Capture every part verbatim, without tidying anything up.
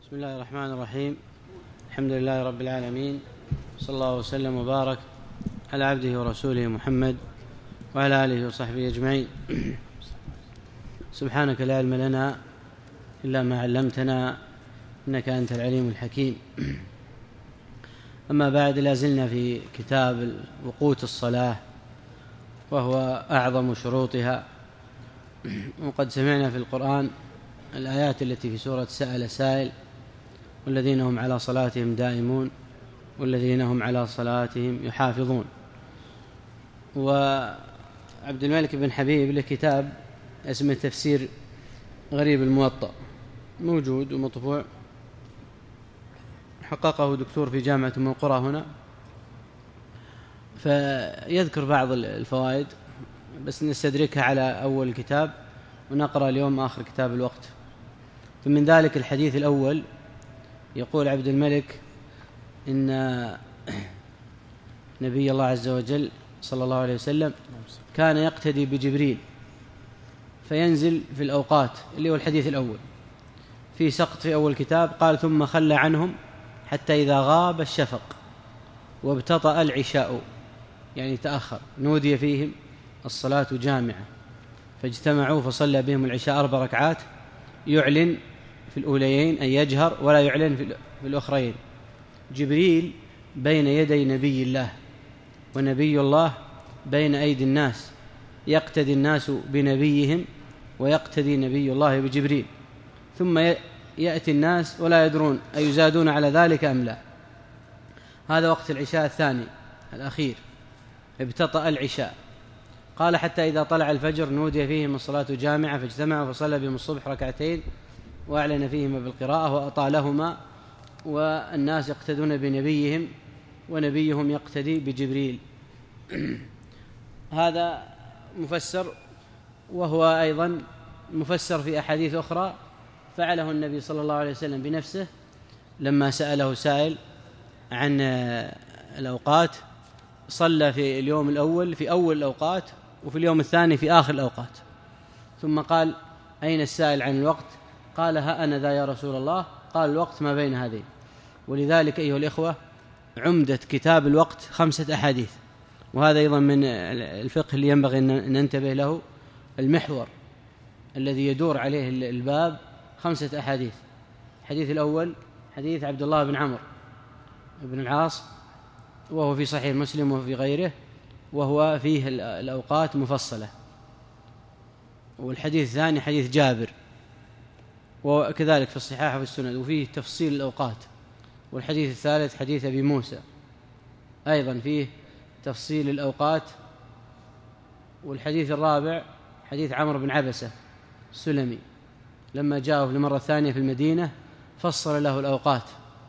بسم الله الرحمن الرحيم. الحمد لله رب العالمين، صلى الله وسلم وبارك على عبده ورسوله محمد وعلى آله وصحبه أجمعين. سبحانك لا علم لنا إلا ما علمتنا إنك أنت العليم الحكيم. أما بعد، لازلنا في كتاب وقوت الصلاة وهو أعظم شروطها، وقد سمعنا في القرآن الآيات التي في سورة سأل سائل: والذين هم على صلاتهم دائمون والذين هم على صلاتهم يحافظون. وعبد الملك بن حبيب له كتاب اسمه تفسير غريب الموطأ، موجود ومطبوع، حققه دكتور في جامعة أم القرى هنا، فيذكر بعض الفوائد بس نستدركها على أول الكتاب، ونقرأ اليوم آخر كتاب الوقت. فمن ذلك الحديث الأول، يقول عبد الملك إن نبي الله عز وجل صلى الله عليه وسلم كان يقتدي بجبريل فينزل في الأوقات، اللي هو الحديث الأول في سقط في أول كتاب، قال: ثم خلى عنهم حتى إذا غاب الشفق وابتطأ العشاء، يعني تأخر، نودي فيهم الصلاة جامعة، فاجتمعوا فصلى بهم العشاء أربع ركعات، يعلن في الأوليين أن يجهر ولا يعلن في الأخرين. جبريل بين يدي نبي الله، ونبي الله بين أيدي الناس، يقتدي الناس بنبيهم ويقتدي نبي الله بجبريل، ثم يأتي الناس ولا يدرون أيزادون على ذلك أم لا. هذا وقت العشاء الثاني الأخير، ابتطأ العشاء. قال: حتى إذا طلع الفجر نودي فيهم الصلاة جامعة، فاجتمعوا فصلى بهم الصبح ركعتين وأعلن فيهما بالقراءة وأطالهما، والناس يقتدون بنبيهم ونبيهم يقتدي بجبريل. هذا مفسر، وهو أيضا مفسر في أحاديث أخرى فعله النبي صلى الله عليه وسلم بنفسه لما سأله سائل عن الأوقات، صلى في اليوم الأول في أول الأوقات، وفي اليوم الثاني في آخر الأوقات، ثم قال: أين السائل عن الوقت؟ قال: ها أنا ذا يا رسول الله. قال: الوقت ما بين هذين. ولذلك أيها الإخوة، عمدة كتاب الوقت خمسة أحاديث، وهذا أيضا من الفقه اللي ينبغي أن ننتبه له، المحور الذي يدور عليه الباب خمسة أحاديث. الحديث الأول حديث عبد الله بن عمرو بن العاص، وهو في صحيح مسلم وفي غيره، وهو فيه الأوقات مفصلة. والحديث الثاني حديث جابر، وكذلك في الصحاح وفي السند، وفيه تفصيل الأوقات. والحديث الثالث حديث أبي موسى، أيضا فيه تفصيل الأوقات. والحديث الرابع حديث عمرو بن عبسة السلمي، لما جاءه للمرة الثانية في المدينة فصل له الأوقات.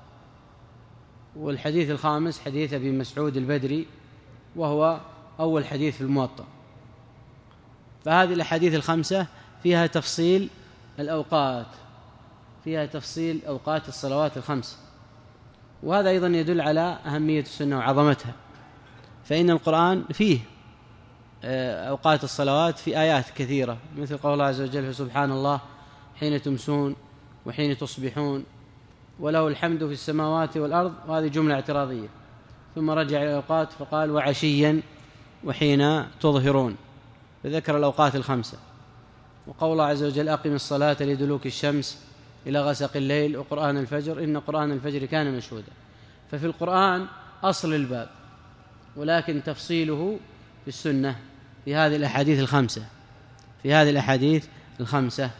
والحديث الخامس حديث أبي مسعود البدري، وهو أول حديث في الموطأ. فهذه الأحاديث الخمسة فيها تفصيل الأوقات، فيها تفصيل أوقات الصلوات الخمس. وهذا أيضا يدل على أهمية السنة وعظمتها، فإن القرآن فيه أوقات الصلوات في آيات كثيرة، مثل قول الله عز وجل: سبحان الله حين تمسون وحين تصبحون وله الحمد في السماوات والأرض. وهذه جملة اعتراضية. ثم رجع إلى الأوقات فقال: وعشيا وحين تظهرون، فذكر الأوقات الخمسة. وقول الله عز وجل: أقم الصلاة لدلوك الشمس إلى غسق الليل وقرآن الفجر إن قرآن الفجر كان مشهودا. ففي القرآن أصل الباب، ولكن تفصيله في السنة في هذه الأحاديث الخمسة في هذه الأحاديث الخمسة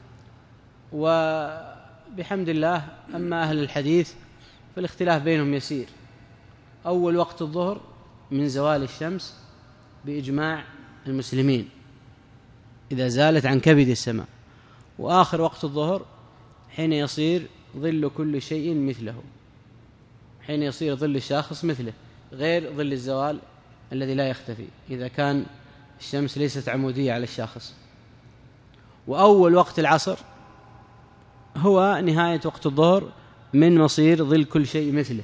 وبحمد الله، أما أهل الحديث فالاختلاف بينهم يسير. أول وقت الظهر من زوال الشمس بإجماع المسلمين إذا زالت عن كبد السماء، وآخر وقت الظهر حين يصير ظل كل شيء مثله، حين يصير ظل الشاخص مثله، غير ظل الزوال الذي لا يختفي إذا كان الشمس ليست عمودية على الشاخص. وأول وقت العصر هو نهاية وقت الظهر من مصير ظل كل شيء مثله.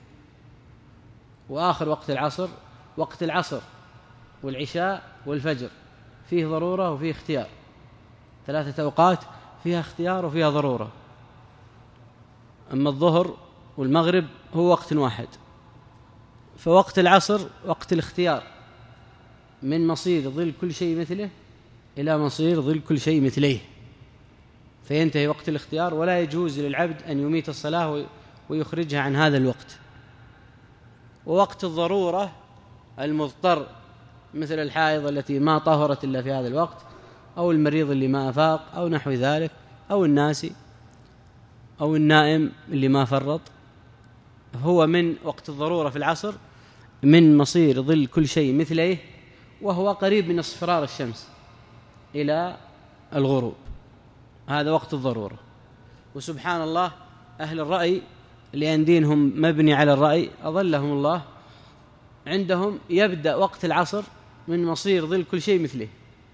وآخر وقت العصر وقت العصر والعشاء والفجر، فيه ضرورة وفيه اختيار، ثلاثة أوقات فيها اختيار وفيها ضرورة. أما الظهر والمغرب هو وقت واحد، فوقت العصر وقت الاختيار من مصير ظل كل شيء مثله إلى مصير ظل كل شيء مثليه، فينتهي وقت الاختيار، ولا يجوز للعبد أن يميت الصلاة ويخرجها عن هذا الوقت. ووقت الضرورة المضطر مثل الحائض التي ما طهرت إلا في هذا الوقت، أو المريض اللي ما أفاق أو نحو ذلك، أو الناسي أو النائم اللي ما فرط، هو من وقت الضرورة في العصر من مصير ظل كل شيء مثليه، وهو قريب من اصفرار الشمس إلى الغروب، هذا وقت الضرورة. وسبحان الله أهل الرأي لأن دينهم مبني على الرأي أظلهم الله، عندهم يبدأ وقت العصر من مصير ظل كل شيء مثله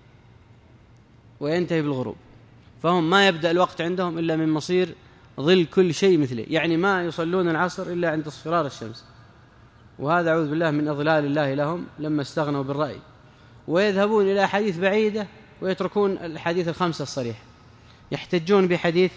وينتهي بالغروب، فهم ما يبدأ الوقت عندهم إلا من مصير ظل كل شيء مثله، يعني ما يصلون العصر إلا عند اصفرار الشمس، وهذا أعوذ بالله من أضلال الله لهم لما استغنوا بالرأي، ويذهبون إلى حديث بعيدة ويتركون الحديث الخمسة الصريح، يحتجون بحديث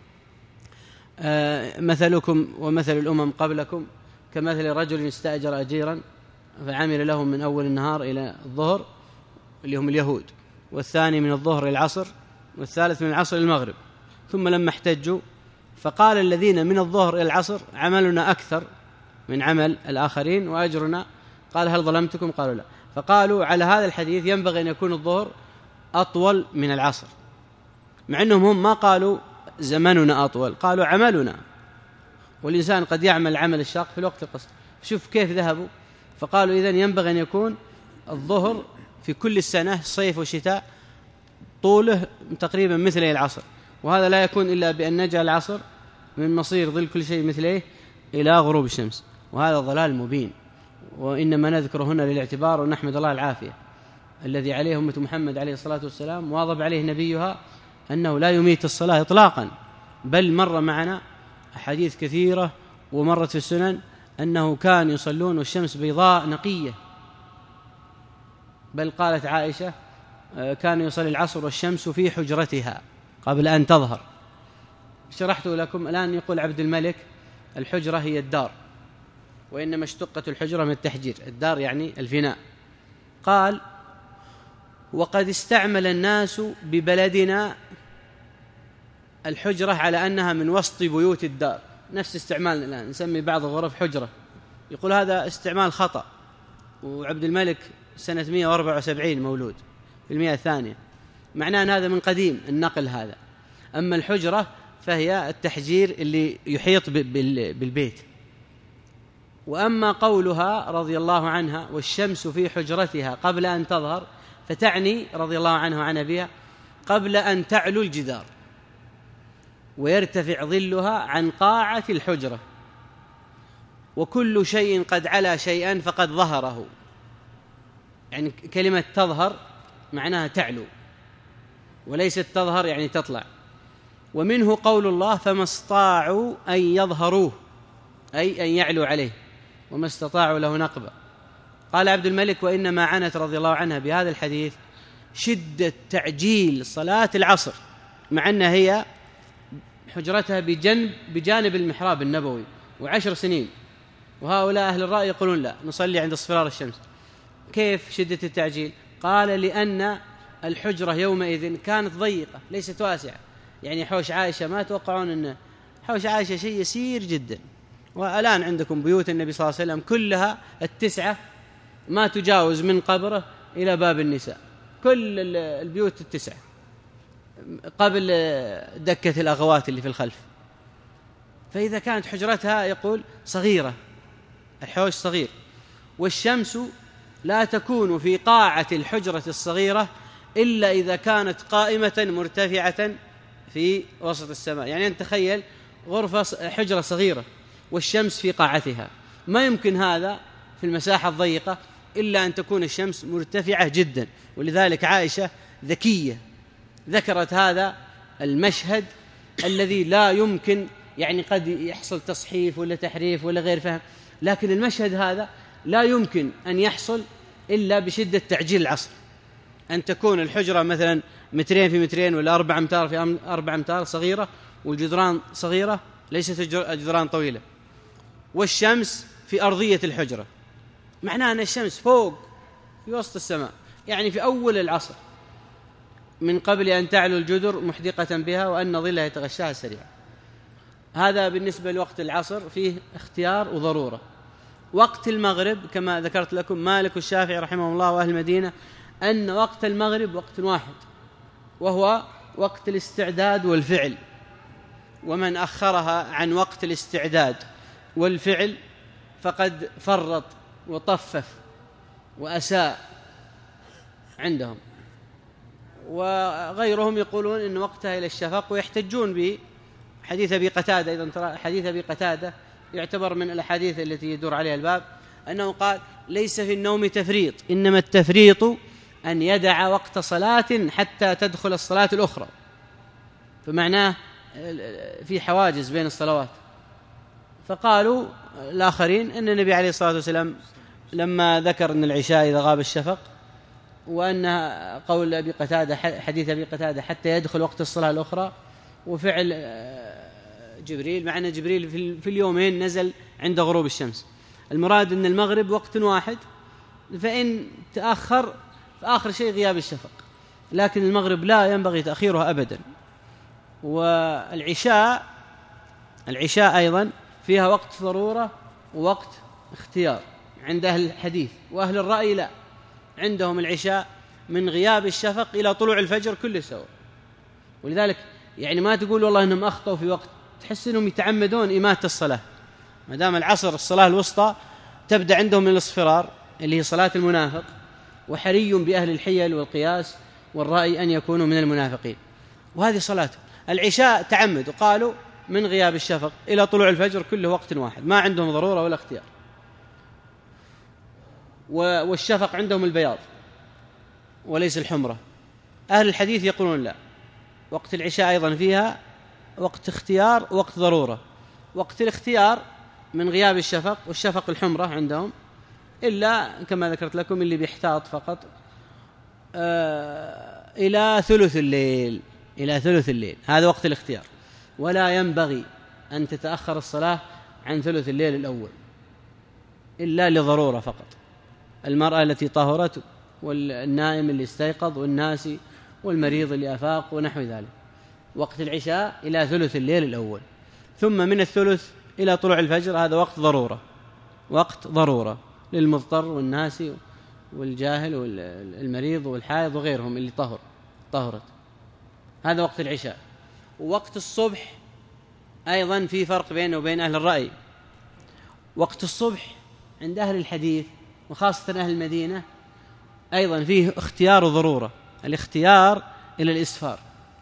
آه مثلكم ومثل الأمم قبلكم كمثل رجل استأجر أجيرا فعمل لهم من أول النهار إلى الظهر اللي هم اليهود، والثاني من الظهر إلى العصر، والثالث من العصر إلى المغرب، ثم لما احتجوا فقال الذين من الظهر إلى العصر عملنا أكثر من عمل الآخرين وأجرنا، قال هل ظلمتكم؟ قالوا لا، فقالوا على هذا الحديث ينبغي أن يكون الظهر أطول من العصر، مع أنهم هم ما قالوا زمننا أطول، قالوا عملنا، والإنسان قد يعمل عمل الشاق في الوقت القصير. شوف كيف ذهبوا، فقالوا إذن ينبغي أن يكون الظهر في كل السنة صيف وشتاء طوله تقريبا مثل العصر، وهذا لا يكون إلا بأن نجعل العصر من مصير ظل كل شيء مثله إلى غروب الشمس، وهذا ضلال مبين، وإنما نذكر هنا للاعتبار ونحمد الله العافية الذي عليه أمة محمد عليه الصلاة والسلام واظب عليه نبيها أنه لا يميت الصلاة إطلاقا، بل مر معنا أحاديث كثيرة ومرت في السنن أنه كان يصلون والشمس بيضاء نقية، بل قالت عائشة كان يصلي العصر والشمس في حجرتها قبل أن تظهر. شرحت لكم الآن. يقول عبد الملك الحجرة هي الدار، وإنما اشتقت الحجرة من التحجير، الدار يعني الفناء. قال وقد استعمل الناس ببلدنا الحجرة على أنها من وسط بيوت الدار، نفس استعمالنا الآن نسمي بعض الغرف حجرة، يقول هذا استعمال خطأ، وعبد الملك سنة مئة وأربعة وسبعين مولود في المئة الثانية، معناه أن هذا من قديم النقل هذا. أما الحجرة فهي التحجير اللي يحيط بالبيت. وأما قولها رضي الله عنها والشمس في حجرتها قبل أن تظهر، فتعني رضي الله عنها وعن أبيها قبل أن تعلو الجدار ويرتفع ظلها عن قاعة الحجرة، وكل شيء قد علا شيئا فقد ظهره، يعني كلمة تظهر معناها تعلو، وليست تظهر يعني تطلع. ومنه قول الله فما استطاعوا أن يظهروه، أي أن يعلوا عليه، وما استطاعوا له نقبا. قال عبد الملك وإنما عنت رضي الله عنها بهذا الحديث شدة تعجيل صلاة العصر، مع أنها هي حجرتها بجنب بجانب المحراب النبوي وعشر سنين، وهؤلاء أهل الرأي يقولون لا نصلي عند اصفرار الشمس. كيف شدة التعجيل؟ قال لأن الحجرة يومئذ كانت ضيقة ليست واسعة، يعني حوش عائشة ما توقعون أن حوش عائشة شيء يسير جدا، والآن عندكم بيوت النبي صلى الله عليه وسلم كلها التسعة ما تجاوز من قبره إلى باب النساء، كل البيوت التسعة قبل دكة الأغوات اللي في الخلف. فإذا كانت حجرتها يقول صغيرة، الحوش صغير، والشمس لا تكون في قاعة الحجرة الصغيرة إلا إذا كانت قائمة مرتفعة في وسط السماء. يعني أنت تخيل غرفة حجرة صغيرة والشمس في قاعتها، ما يمكن هذا في المساحة الضيقة إلا أن تكون الشمس مرتفعة جدا. ولذلك عائشة ذكية ذكرت هذا المشهد الذي لا يمكن، يعني قد يحصل تصحيف ولا تحريف ولا غير فهم، لكن المشهد هذا لا يمكن أن يحصل إلا بشدة تعجيل العصر، أن تكون الحجرة مثلا مترين في مترين ولا أربع أمتار في أربع أمتار صغيرة، والجدران صغيرة ليست الجدران طويلة، والشمس في أرضية الحجرة، معناه أن الشمس فوق في وسط السماء، يعني في أول العصر من قبل أن تعلو الجدر محدقة بها وأن ظلها يتغشاها سريعا. هذا بالنسبة لوقت العصر فيه اختيار وضرورة. وقت المغرب كما ذكرت لكم مالك والشافعي رحمه الله وأهل المدينة أن وقت المغرب وقت واحد، وهو وقت الاستعداد والفعل، ومن أخرها عن وقت الاستعداد والفعل فقد فرط وطفف وأساء عندهم. وغيرهم يقولون إن وقتها إلى الشفق، ويحتجون بحديث أبي قتادة. أيضا ترى حديث أبي قتادة يعتبر من الأحاديث التي يدور عليها الباب، أنه قال ليس في النوم تفريط، إنما التفريط أن يدع وقت صلاة حتى تدخل الصلاة الأخرى، فمعناه في حواجز بين الصلوات. فقالوا الآخرين أن النبي عليه الصلاة والسلام لما ذكر أن العشاء إذا غاب الشفق، وأن قول أبي قتادة حديث أبي قتادة حتى يدخل وقت الصلاة الأخرى، وفعل جبريل، مع أن جبريل في اليومين نزل عند غروب الشمس. المراد أن المغرب وقت واحد، فإن تأخر فآخر شيء غياب الشفق، لكن المغرب لا ينبغي تأخيرها أبدا. والعشاء العشاء أيضا فيها وقت ضرورة ووقت اختيار عند أهل الحديث، وأهل الرأي لا، عندهم العشاء من غياب الشفق إلى طلوع الفجر كله سوا. ولذلك يعني ما تقول والله إنهم أخطأوا في وقت، تحس إنهم يتعمدون إماتة الصلاة. ما دام العصر الصلاة الوسطى تبدأ عندهم من الاصفرار اللي هي صلاة المنافق، وحري بأهل الحيل والقياس والرأي أن يكونوا من المنافقين، وهذه صلاته. العشاء تعمد، وقالوا من غياب الشفق إلى طلوع الفجر كله وقت واحد، ما عندهم ضرورة ولا اختيار. والشفق عندهم البياض وليس الحمرة. أهل الحديث يقولون لا، وقت العشاء أيضا فيها وقت اختيار ووقت ضرورة. وقت الاختيار من غياب الشفق، والشفق الحمرة عندهم، إلا كما ذكرت لكم اللي بيحتاط فقط آه إلى ثلث الليل، إلى ثلث الليل هذا وقت الاختيار. ولا ينبغي أن تتأخر الصلاة عن ثلث الليل الأول إلا لضرورة فقط، المرأة التي طهرت، والنائم اللي استيقظ، والناسي، والمريض اللي أفاق، ونحو ذلك. وقت العشاء إلى ثلث الليل الأول، ثم من الثلث إلى طلوع الفجر هذا وقت ضرورة، وقت ضرورة للمضطر والناسي والجاهل والمريض والحائض وغيرهم اللي طهر طهرت. هذا وقت العشاء. ووقت الصبح أيضا في فرق بينه وبين أهل الرأي. وقت الصبح عند أهل الحديث وخاصة أهل المدينة أيضا فيه اختيار وضرورة. الاختيار إلى الإسفار،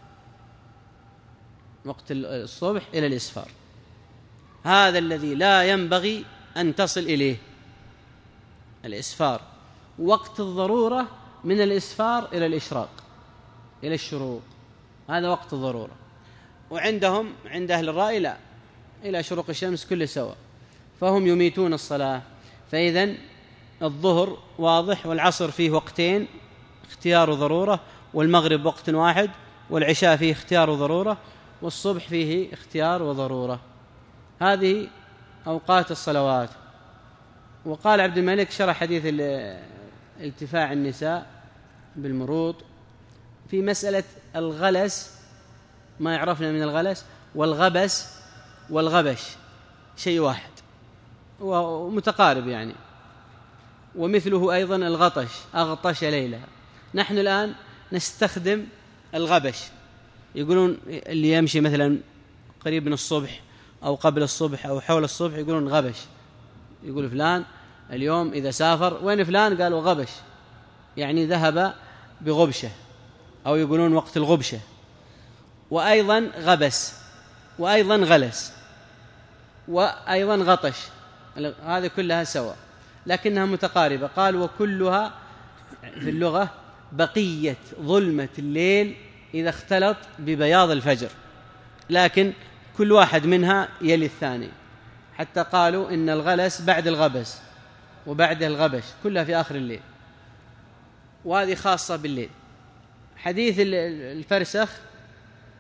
وقت الصبح إلى الإسفار، هذا الذي لا ينبغي أن تصل إليه الإسفار. وقت الضرورة من الإسفار إلى الإشراق، إلى الشروق، هذا وقت الضرورة. وعندهم عند أهل الرأي لا، إلى شروق الشمس كله سوا، فهم يميتون الصلاة. فإذن الظهر واضح، والعصر فيه وقتين اختيار وضرورة، والمغرب وقت واحد، والعشاء فيه اختيار وضرورة، والصبح فيه اختيار وضرورة. هذه أوقات الصلوات. وقال عبد الملك شرح حديث التفاع النساء بالمروط في مسألة الغلس، ما يعرفنا من الغلس، والغبس والغبش شيء واحد ومتقارب يعني. ومثله أيضا الغطش، أغطش ليلها. نحن الآن نستخدم الغبش، يقولون اللي يمشي مثلا قريب من الصبح أو قبل الصبح أو حول الصبح يقولون غبش، يقول فلان اليوم إذا سافر وين فلان، قالوا غبش، يعني ذهب بغبشة، أو يقولون وقت الغبشة. وأيضا غبس، وأيضا غلس، وأيضا غطش، هذه كلها سواء لكنها متقاربة. قال وكلها في اللغة بقية ظلمة الليل إذا اختلط ببياض الفجر، لكن كل واحد منها يلي الثاني، حتى قالوا إن الغلس بعد الغبس وبعد الغبش، كلها في آخر الليل، وهذه خاصة بالليل. حديث الفرسخ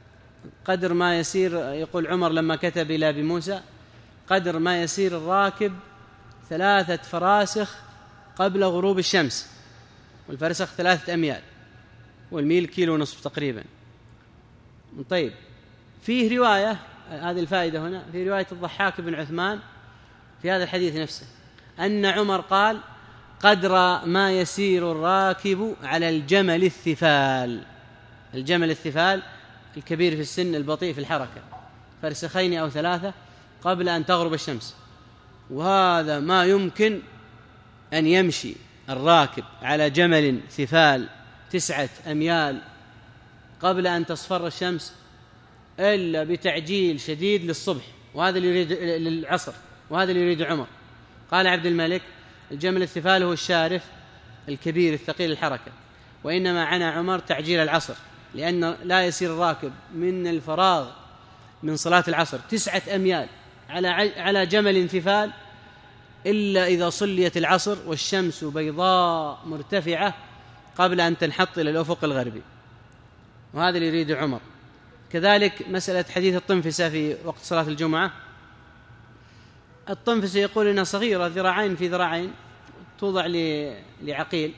قدر ما يسير، يقول عمر لما كتب إلى أبي موسى: قدر ما يسير الراكب ثلاثة فراسخ قبل غروب الشمس، والفرسخ ثلاثة أميال، والميل كيلو ونصف تقريبا. طيب، فيه رواية، هذه الفائدة هنا، في رواية الضحاك بن عثمان في هذا الحديث نفسه أن عمر قال: قدر ما يسير الراكب على الجمل الثفال. الجمل الثفال الكبير في السن البطيء في الحركة، فرسخين أو ثلاثة قبل أن تغرب الشمس. وهذا ما يمكن أن يمشي الراكب على جمل ثفال تسعة أميال قبل أن تصفر الشمس إلا بتعجيل شديد للصبح، وهذا اللي يريد للعصر، وهذا اللي يريد عمر. قال عبد الملك: الجمل الثفال هو الشارف الكبير الثقيل الحركة، وإنما عنى عمر تعجيل العصر، لأن لا يسير الراكب من الفراغ من صلاة العصر تسعة أميال على على جمل ثفال إلا إذا صليت العصر والشمس بيضاء مرتفعة قبل أن تنحط إلى الأفق الغربي، وهذا اللي يريد عمر. كذلك مسألة حديث الطنفسة في وقت صلاة الجمعة. الطنفسة يقول إنها صغيرة، ذراعين في ذراعين، توضع لعقيل،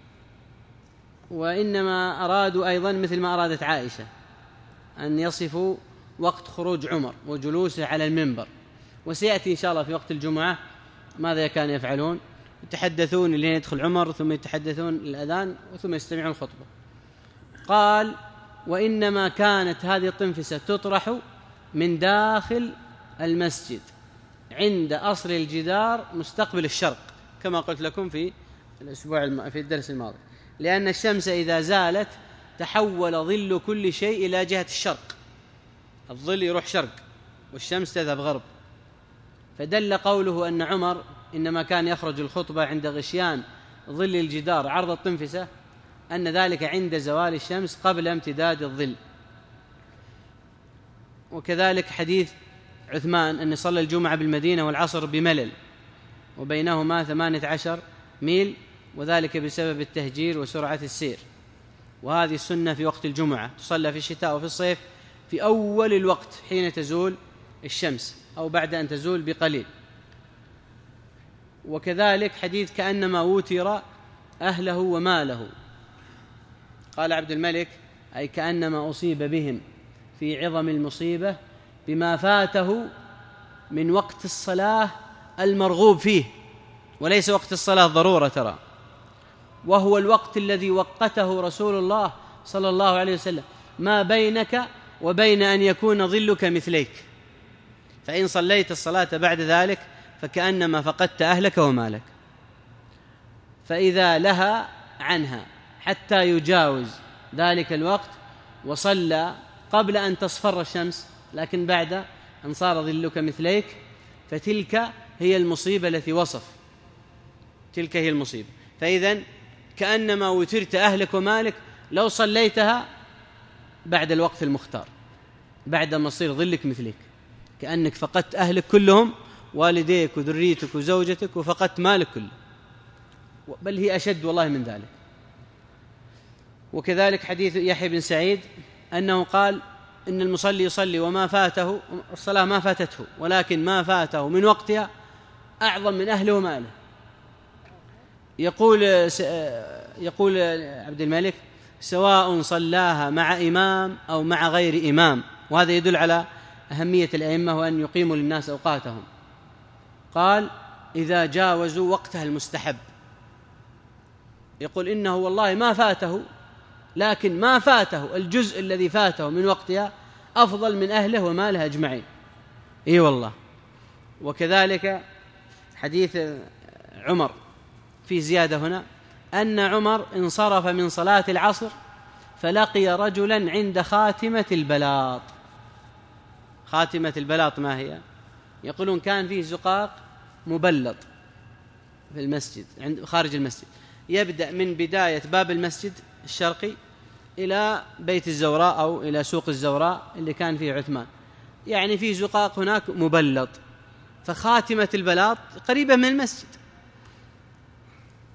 وإنما أرادوا أيضا مثل ما أرادت عائشة أن يصفوا وقت خروج عمر وجلوسه على المنبر، وسيأتي إن شاء الله في وقت الجمعة ماذا كانوا يفعلون، يتحدثون لين يدخل عمر، ثم يتحدثون الأذان، وثم يستمعون الخطبة. قال: وإنما كانت هذه الطنفسة تطرح من داخل المسجد عند أصل الجدار مستقبل الشرق، كما قلت لكم في الأسبوع الم... في الدرس الماضي، لأن الشمس إذا زالت تحول ظل كل شيء إلى جهة الشرق، الظل يروح شرق والشمس تذهب غرب. فدل قوله أن عمر إنما كان يخرج الخطبة عند غشيان ظل الجدار عرض الطنفسة أن ذلك عند زوال الشمس قبل امتداد الظل. وكذلك حديث عثمان أن صلى الجمعة بالمدينة والعصر بملل وبينهما ثمانية عشر ميل، وذلك بسبب التهجير وسرعة السير. وهذه السنة في وقت الجمعة، تصلى في الشتاء وفي الصيف في أول الوقت حين تزول الشمس أو بعد أن تزول بقليل. وكذلك حديث كأنما وتر أهله وماله. قال عبد الملك: أي كأنما أصيب بهم في عظم المصيبة بما فاته من وقت الصلاة المرغوب فيه، وليس وقت الصلاة ضرورة ترى، وهو الوقت الذي وقته رسول الله صلى الله عليه وسلم ما بينك وبين أن يكون ظلك مثليك، فإن صليت الصلاة بعد ذلك فكأنما فقدت أهلك ومالك. فإذا لهى عنها حتى يجاوز ذلك الوقت وصلى قبل أن تصفر الشمس لكن بعد أن صار ظلك مثليك، فتلك هي المصيبة التي وصف، تلك هي المصيبة. فإذن كأنما وترت أهلك ومالك لو صليتها بعد الوقت المختار، بعد ما يصير ظلك مثلك، كأنك فقدت أهلك كلهم، والديك وذريتك وزوجتك، وفقدت مالك كله، بل هي أشد والله من ذلك. وكذلك حديث يحيى بن سعيد أنه قال: إن المصلي يصلي وما فاته الصلاة ما فاتته، ولكن ما فاته من وقتها أعظم من أهله وماله. يقول يقول عبد الملك: سواء صلاها مع إمام أو مع غير إمام. وهذا يدل على أهمية الأئمة وأن يقيموا للناس أوقاتهم. قال: إذا جاوزوا وقتها المستحب. يقول: إنه والله ما فاته، لكن ما فاته الجزء الذي فاته من وقتها أفضل من أهله وماله أجمعين. إي والله. وكذلك حديث عمر في زيادة هنا أن عمر انصرف من صلاة العصر فلقي رجلا عند خاتمة البلاط. خاتمة البلاط ما هي؟ يقولون كان فيه زقاق مبلط في المسجد عند خارج المسجد، يبدأ من بداية باب المسجد الشرقي إلى بيت الزوراء أو إلى سوق الزوراء اللي كان فيه عثمان، يعني فيه زقاق هناك مبلط، فخاتمة البلاط قريبة من المسجد.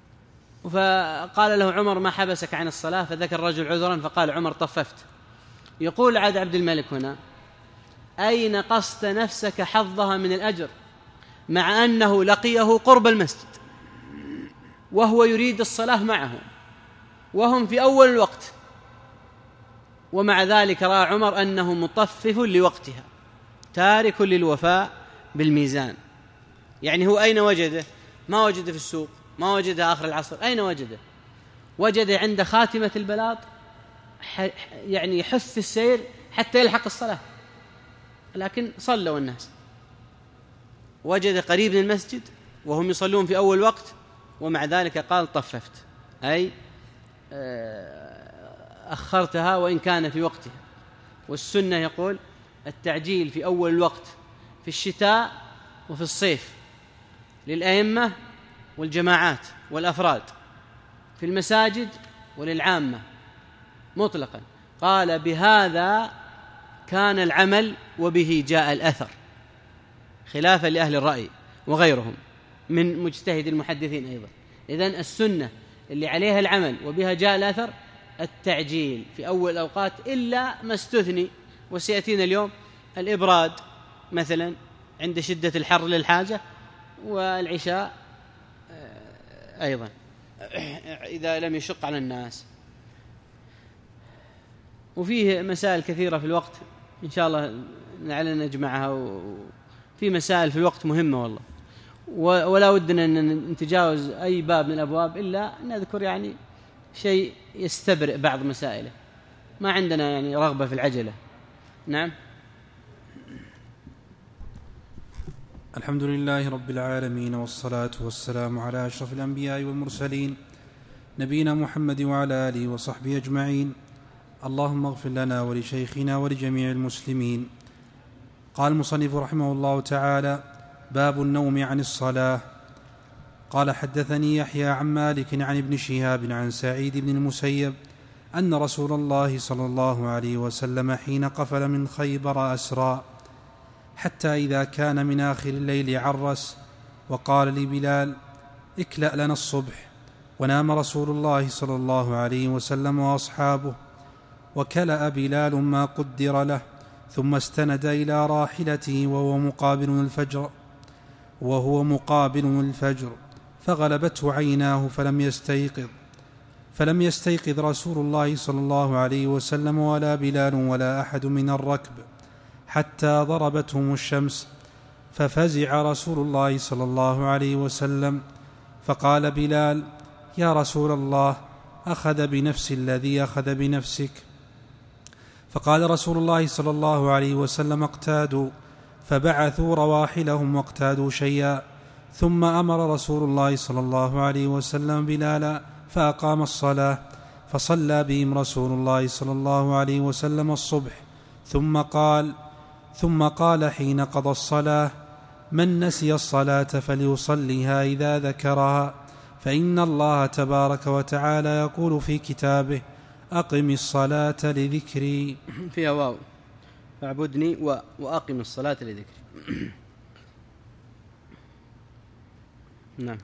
فقال له عمر: ما حبسك عن الصلاة؟ فذكر الرجل عذرا، فقال عمر: طففت. يقول عاد عبد الملك هنا: أين قصت نفسك حظها من الأجر، مع أنه لقيه قرب المسجد وهو يريد الصلاة معه وهم في أول الوقت، ومع ذلك رأى عمر أنه مطفف لوقتها تارك للوفاء بالميزان. يعني هو أين وجده؟ ما وجده في السوق، ما وجده آخر العصر، أين وجده؟ وجده عند خاتمة البلاط، يعني يحث السير حتى يلحق الصلاة، لكن صلوا الناس. وجد قريب من المسجد وهم يصلون في أول وقت، ومع ذلك قال طففت، أي أخرتها وإن كان في وقتها. والسنة يقول التعجيل في أول الوقت في الشتاء وفي الصيف للأئمة والجماعات والأفراد، في المساجد وللعامة مطلقا. قال: بهذا كان العمل وبه جاء الأثر، خلافا لأهل الرأي وغيرهم من مجتهد المحدثين أيضا. إذن السنة اللي عليها العمل وبها جاء الأثر التعجيل في أول الأوقات، إلا ما استثني وسيأتينا اليوم: الإبراد مثلا عند شدة الحر للحاجة، والعشاء أيضا إذا لم يشق على الناس. وفيه مسائل كثيرة في الوقت إن شاء الله لعلنا نجمعها، وفي مسائل في الوقت مهمة والله، ولا ودنا أن نتجاوز أي باب من الأبواب إلا نذكر يعني شيء يستبرئ بعض مسائله، ما عندنا يعني رغبة في العجلة. نعم. الحمد لله رب العالمين، والصلاة والسلام على أشرف الأنبياء والمرسلين، نبينا محمد وعلى آله وصحبه أجمعين. اللهم اغفر لنا ولشيخنا ولجميع المسلمين. قال المصنف رحمه الله تعالى: باب النوم عن الصلاة. قال: حدثني يحيى عن مالك عن ابن شهاب عن سعيد بن المسيب أن رسول الله صلى الله عليه وسلم حين قفل من خيبر أسرى حتى إذا كان من آخر الليل عرس وقال لبلال: اكلأ لنا الصبح. ونام رسول الله صلى الله عليه وسلم وأصحابه، وكلأ بلال ما قدر له، ثم استند إلى راحلته وهو مقابل الفجر وهو مقابل الفجر فغلبته عيناه فلم يستيقظ فلم يستيقظ رسول الله صلى الله عليه وسلم ولا بلال ولا أحد من الركب حتى ضربتهم الشمس، ففزع رسول الله صلى الله عليه وسلم، فقال بلال: يا رسول الله، أخذ بنفس الذي أخذ بنفسك. فقال رسول الله صلى الله عليه وسلم: اقتادوا. فبعثوا رواحلهم واقتادوا شيئا، ثم أمر رسول الله صلى الله عليه وسلم بلالا فأقام الصلاة، فصلى بهم رسول الله صلى الله عليه وسلم الصبح، ثم قال ثم قال حين قضى الصلاة: من نسي الصلاة فليصليها إذا ذكرها، فإن الله تبارك وتعالى يقول في كتابه: أقم الصلاة لذكري. فيها واو، فاعبدني و... وأقم الصلاة لذكري. نعم.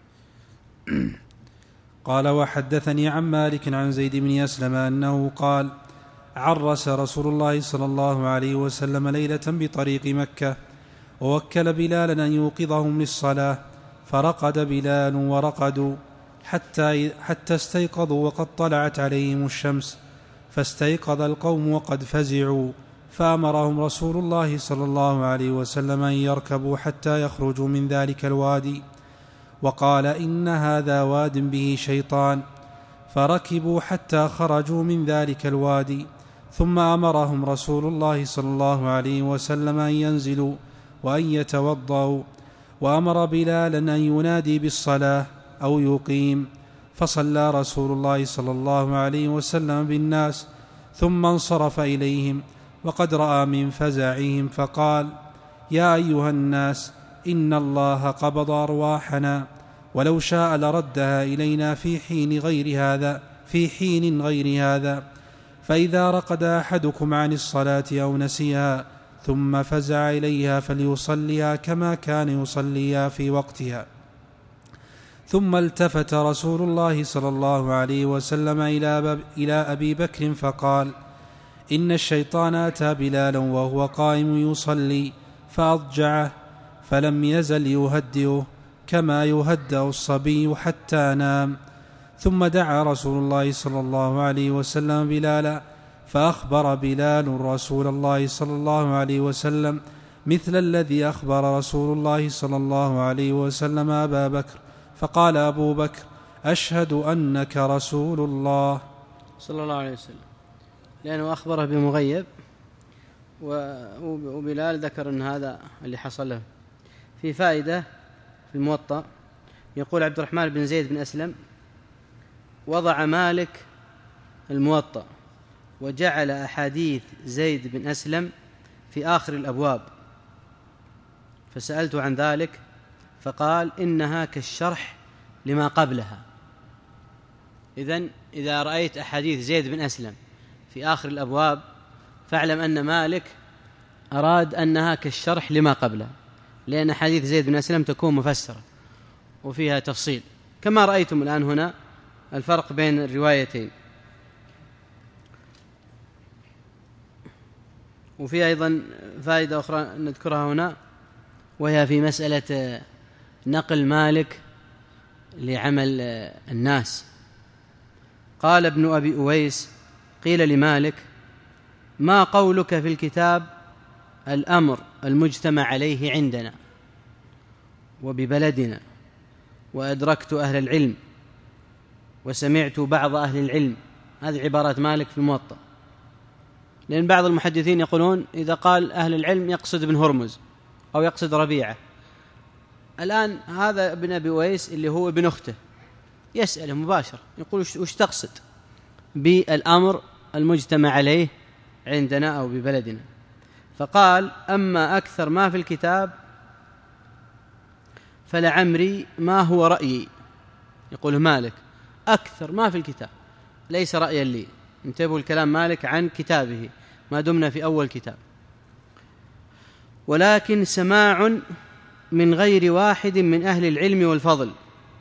قال: وحدثني عن مالك عن زيد بن أسلم أنه قال: عرس رسول الله صلى الله عليه وسلم ليلة بطريق مكة، ووكل بلالا أن يوقظهم للصلاة، فرقد بلال ورقدوا حتى, حتى استيقظوا وقد طلعت عليهم الشمس، فاستيقظ القوم وقد فزعوا، فأمرهم رسول الله صلى الله عليه وسلم أن يركبوا حتى يخرجوا من ذلك الوادي، وقال: إن هذا واد به شيطان، فركبوا حتى خرجوا من ذلك الوادي، ثم أمرهم رسول الله صلى الله عليه وسلم أن ينزلوا وأن يتوضأوا، وأمر بلالا أن ينادي بالصلاة أو يقيم، فصلى رسول الله صلى الله عليه وسلم بالناس، ثم انصرف إليهم وقد رأى من فزعهم، فقال: يا أيها الناس، إن الله قبض أرواحنا، ولو شاء لردها إلينا في حين غير هذا في حين غير هذا فإذا رقد أحدكم عن الصلاة أو نسيها ثم فزع إليها فليصليها كما كان يصليها في وقتها. ثم التفت رسول الله صلى الله عليه وسلم إلى أبي بكر فقال: إن الشيطان أتى بلالا وهو قائم يصلي فأضجعه فلم يزل يهدئه كما يهدأ الصبي حتى نام. ثم دعا رسول الله صلى الله عليه وسلم بلالا فأخبر بلال رسول الله صلى الله عليه وسلم مثل الذي أخبر رسول الله صلى الله عليه وسلم أبا بكر، فقال أبو بكر: أشهد أنك رسول الله صلى الله عليه وسلم، لأنه أخبره بمغيب، وبلال ذكر أن هذا اللي حصل له. في فائدة في الموطأ، يقول عبد الرحمن بن زيد بن أسلم: وضع مالك الموطأ وجعل أحاديث زيد بن أسلم في آخر الأبواب، فسألت عن ذلك فقال: إنها كالشرح لما قبلها. إذن إذا رأيت أحاديث زيد بن أسلم في آخر الأبواب فاعلم أن مالك أراد أنها كالشرح لما قبلها، لأن أحاديث زيد بن أسلم تكون مفسرة وفيها تفصيل، كما رأيتم الآن هنا الفرق بين الروايتين. وفي أيضا فائدة أخرى نذكرها هنا، وهي في مسألة نقل مالك لعمل الناس. قال ابن أبي أويس: قيل لمالك: ما قولك في الكتاب الأمر المجتمع عليه عندنا وببلدنا، وأدركت أهل العلم وسمعت بعض أهل العلم. هذه عبارات مالك في الموطأ، لأن بعض المحدثين يقولون إذا قال أهل العلم يقصد ابن هرمز أو يقصد ربيعة. الآن هذا ابن أبي أويس اللي هو ابن أخته يسأله مباشر، يقول: وش تقصد بالأمر المجتمع عليه عندنا أو ببلدنا؟ فقال: أما أكثر ما في الكتاب فلعمري ما هو رأيي. يقول مالك: أكثر ما في الكتاب ليس رأيا لي. انتبهوا الكلام مالك عن كتابه ما دمنا في أول كتاب. ولكن سماع من غير واحد من أهل العلم والفضل،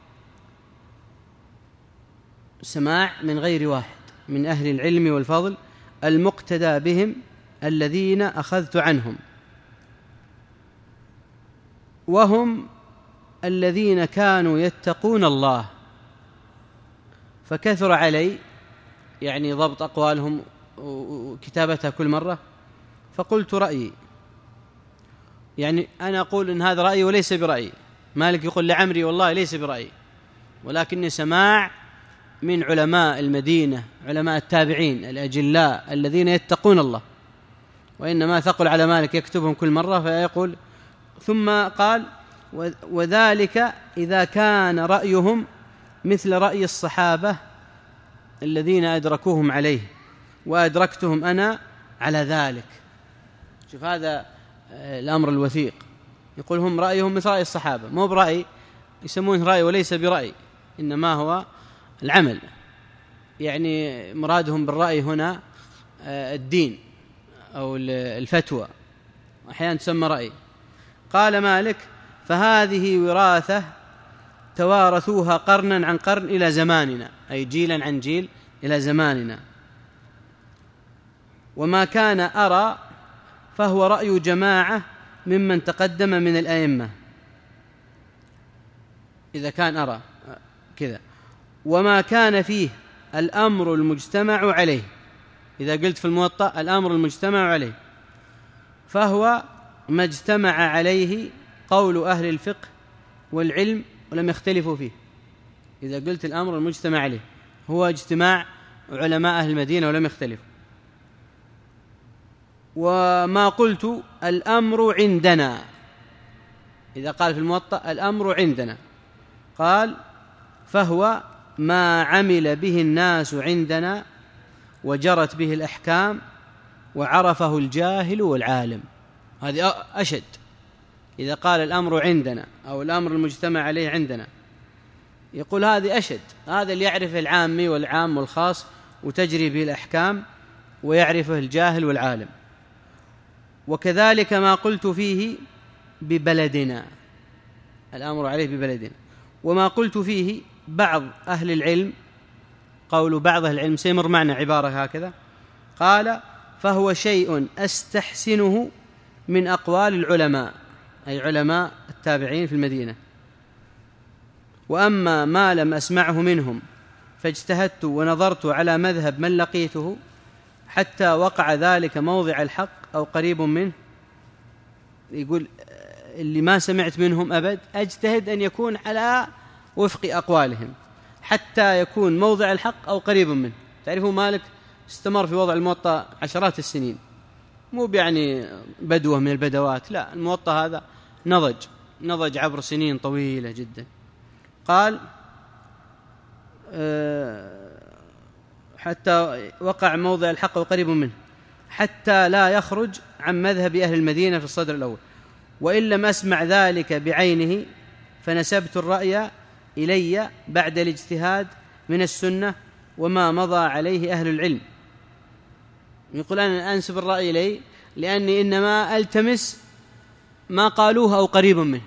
سماع من غير واحد من أهل العلم والفضل المقتدى بهم الذين أخذت عنهم، وهم الذين كانوا يتقون الله، فكثر علي يعني ضبط أقوالهم وكتابتها كل مرة، فقلت رأيي. يعني أنا أقول إن هذا رأيي وليس برأيي. مالك يقول لعمري والله ليس برأيي، ولكن سماع من علماء المدينة، علماء التابعين الأجلاء الذين يتقون الله، وإنما ثقل على مالك يكتبهم كل مرة فيقول. ثم قال: وذلك إذا كان رأيهم مثل رأي الصحابة الذين أدركوهم عليه وأدركتهم أنا على ذلك. شوف هذا الأمر الوثيق، يقول هم رأيهم مثل رأي الصحابة، مو برأي يسمونه رأي وليس برأي، إنما هو العمل. يعني مرادهم بالرأي هنا الدين أو الفتوى، أحيانا تسمى رأي. قال مالك: فهذه وراثة توارثوها قرنا عن قرن إلى زماننا، أي جيلا عن جيل إلى زماننا. وما كان أرى فهو رأي جماعة ممن تقدم من الأئمة، إذا كان أرى كذا. وما كان فيه الأمر المجتمع عليه، إذا قلت في الموطأ الأمر المجتمع عليه، فهو ما اجتمع عليه قول أهل الفقه والعلم ولم يختلفوا فيه. إذا قلت الأمر المجتمع عليه هو اجتماع علماء أهل المدينة ولم يختلفوا. وما قلت الأمر عندنا، إذا قال في الموطأ الأمر عندنا، قال فهو ما عمل به الناس عندنا وجرت به الأحكام وعرفه الجاهل والعالم. هذه أشد. إذا قال الأمر عندنا أو الأمر المجتمع عليه عندنا، يقول هذه أشد. هذا اللي يعرف العامي والعام والخاص وتجري به الأحكام ويعرفه الجاهل والعالم. وكذلك ما قلت فيه ببلدنا، الأمر عليه ببلدنا. وما قلت فيه بعض أهل العلم، قول بعض أهل العلم سيمر معنا عبارة هكذا، قال فهو شيء أستحسنه من أقوال العلماء، أي علماء التابعين في المدينة. وأما ما لم أسمعه منهم فاجتهدت ونظرت على مذهب من لقيته حتى وقع ذلك موضع الحق أو قريب منه. يقول اللي ما سمعت منهم أبد أجتهد أن يكون على وفق أقوالهم حتى يكون موضع الحق أو قريب منه. تعرفوا مالك استمر في وضع الموطأ عشرات السنين، مو يعني بدوة من البدوات، لا، الموطأ هذا نضج نضج عبر سنين طويلة جدا. قال حتى وقع موضع الحق وقريب منه حتى لا يخرج عن مذهب أهل المدينة في الصدر الأول. وإن لم أسمع ذلك بعينه فنسبت الرأي إلي بعد الاجتهاد من السنة وما مضى عليه أهل العلم. يقول أنا أنسب الرأي إلي لأني إنما ألتمس ما قالوه أو قريب منه.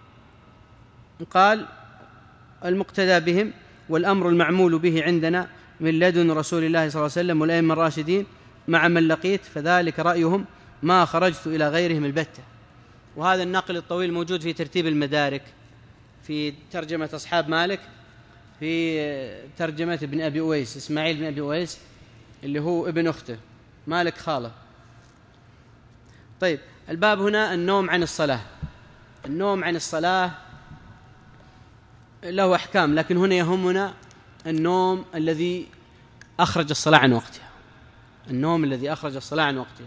قال المقتدى بهم والأمر المعمول به عندنا من لدن رسول الله صلى الله عليه وسلم والأئمة الراشدين مع من لقيت، فذلك رأيهم ما خرجت إلى غيرهم البتة. وهذا النقل الطويل موجود في ترتيب المدارك في ترجمة أصحاب مالك، في ترجمة ابن أبي أويس، إسماعيل بن أبي أويس اللي هو ابن أخته، مالك خاله. طيب، الباب هنا النوم عن الصلاة. النوم عن الصلاة له أحكام، لكن هنا يهمنا النوم الذي أخرج الصلاة عن وقتها. النوم الذي أخرج الصلاة عن وقتها.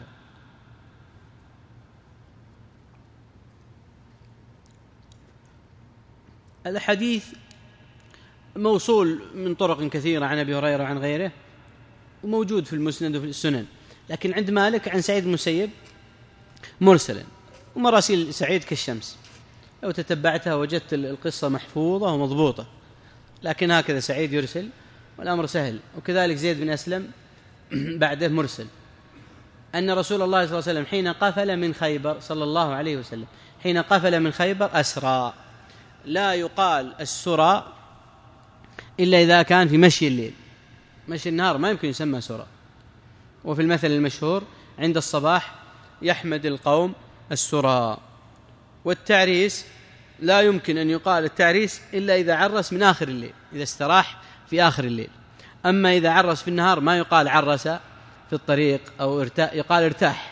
الحديث موصول من طرق كثيرة عن أبي هريرة وعن غيره، وموجود في المسند وفي السنن، لكن عند مالك عن سعيد بن المسيب مرسلا، ومراسيل سعيد كالشمس، لو تتبعتها وجدت القصة محفوظة ومضبوطة، لكن هكذا سعيد يرسل والأمر سهل. وكذلك زيد بن أسلم بعده مرسل، أن رسول الله صلى الله عليه وسلم حين قفل من خيبر صلى الله عليه وسلم حين قفل من خيبر أسرى. لا يقال السرى إلا إذا كان في مشي الليل، مشي النهار ما يمكن يسمى سرى. وفي المثل المشهور عند الصباح يحمد القوم السرى. والتعريس لا يمكن أن يقال التعريس إلا إذا عرس من آخر الليل، إذا استراح في آخر الليل. أما إذا عرس في النهار ما يقال عرس في الطريق أو ارتاح، يقال ارتاح،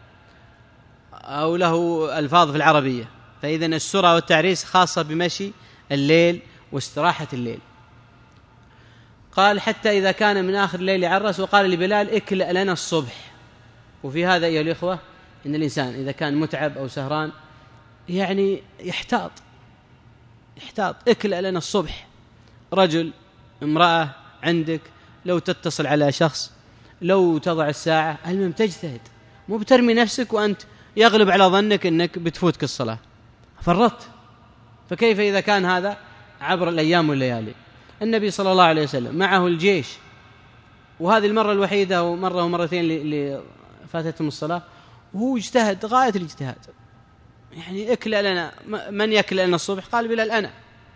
أو له ألفاظ في العربية. فإذا السرى والتعريس خاصة بمشي الليل واستراحة الليل. قال حتى إذا كان من آخر الليل عرس، وقال لبلال اكلأ لنا الصبح. وفي هذا أيها الإخوة إن الإنسان إذا كان متعب أو سهران يعني يحتاط يحتاط اكلأ لنا الصبح. رجل، امرأة عندك، لو تتصل على شخص، لو تضع الساعة، المهم تجتهد، مو بترمي نفسك وأنت يغلب على ظنك أنك بتفوتك الصلاة، فرطت. فكيف إذا كان هذا عبر الأيام والليالي؟ النبي صلى الله عليه وسلم معه الجيش، وهذه المرة الوحيدة ومرة ومرتين اللي فاتتهم الصلاة، وهو اجتهد غاية الاجتهاد. يعني اكلأ لنا، من يكلأ لنا الصبح؟ قال بلال أنا.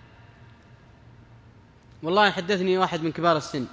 والله حدثني واحد من كبار السن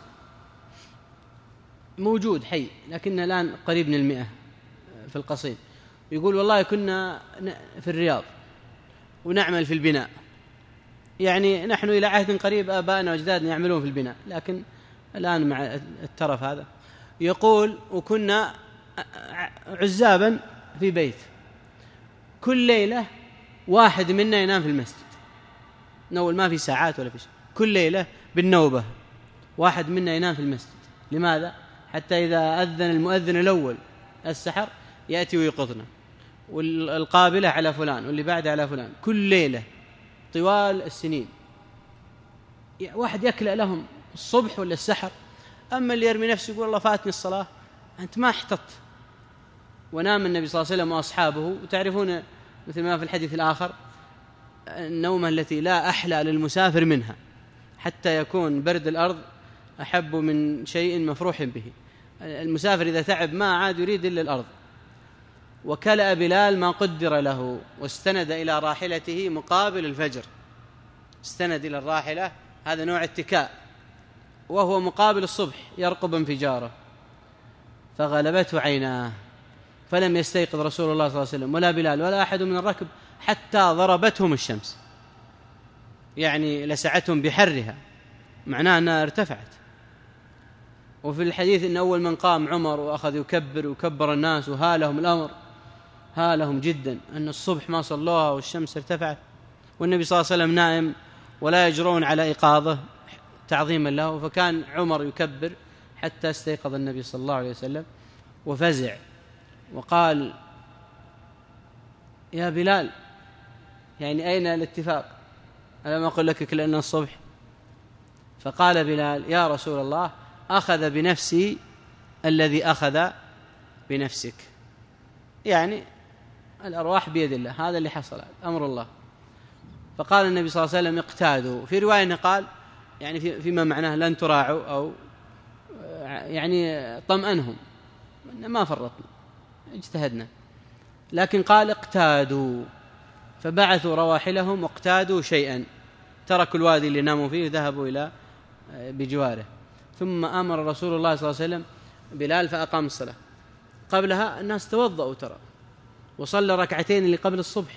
موجود حي، لكنه الآن قريب من المئة في القصيم، يقول والله كنا في الرياض ونعمل في البناء، يعني نحن إلى عهد قريب آبائنا وأجدادنا يعملون في البناء، لكن الآن مع الترف هذا. يقول وكنا عزابا في بيت، كل ليلة واحد منا ينام في المسجد، نول ما في ساعات ولا في شيء، كل ليلة بالنوبة واحد منا ينام في المسجد. لماذا؟ حتى إذا أذن المؤذن الأول السحر يأتي ويقظنا، والقابلة على فلان واللي بعده على فلان، كل ليلة طوال السنين. واحد يكلأ لهم الصبح ولا السحر. أما اللي يرمي نفسه يقول الله فاتني الصلاة، أنت ما احتط. ونام النبي صلى الله عليه وسلم وأصحابه، وتعرفون مثل ما في الحديث الآخر النومة التي لا أحلى للمسافر منها، حتى يكون برد الأرض أحب من شيء مفروح به. المسافر إذا تعب ما عاد يريد إلا الأرض. وكلأ بلال ما قدر له، واستند إلى راحلته مقابل الفجر. استند إلى الراحلة، هذا نوع اتكاء، وهو مقابل الصبح يرقب انفجاره. فغلبته عيناه، فلم يستيقظ رسول الله صلى الله عليه وسلم ولا بلال ولا أحد من الركب حتى ضربتهم الشمس، يعني لسعتهم بحرها، معناه أنها ارتفعت. وفي الحديث إن أول من قام عمر وأخذ يكبر وكبر الناس وهالهم الأمر، هالهم جدا أن الصبح ما صلوها والشمس ارتفعت والنبي صلى الله عليه وسلم نائم ولا يجرون على إيقاظه تعظيما له، فكان عمر يكبر حتى استيقظ النبي صلى الله عليه وسلم وفزع وقال: يا بلال، يعني أين الاتفاق؟ ألم أقل لك كلنا الصبح؟ فقال بلال: يا رسول الله، أخذ بنفسي الذي أخذ بنفسك، يعني الأرواح بيد الله، هذا اللي حصل، أمر الله. فقال النبي صلى الله عليه وسلم: اقتادوا. في رواية قال يعني فيما معناه لن تراعوا، أو يعني طمأنهم، ما فرطنا اجتهدنا، لكن قال: اقتادوا. فبعثوا رواحلهم واقتادوا شيئا، تركوا الوادي اللي ناموا فيه وذهبوا إلى بجواره. ثم أمر رسول الله صلى الله عليه وسلم بلال فأقام الصلاة. قبلها الناس توضأوا ترى، وصلى ركعتين اللي قبل الصبح،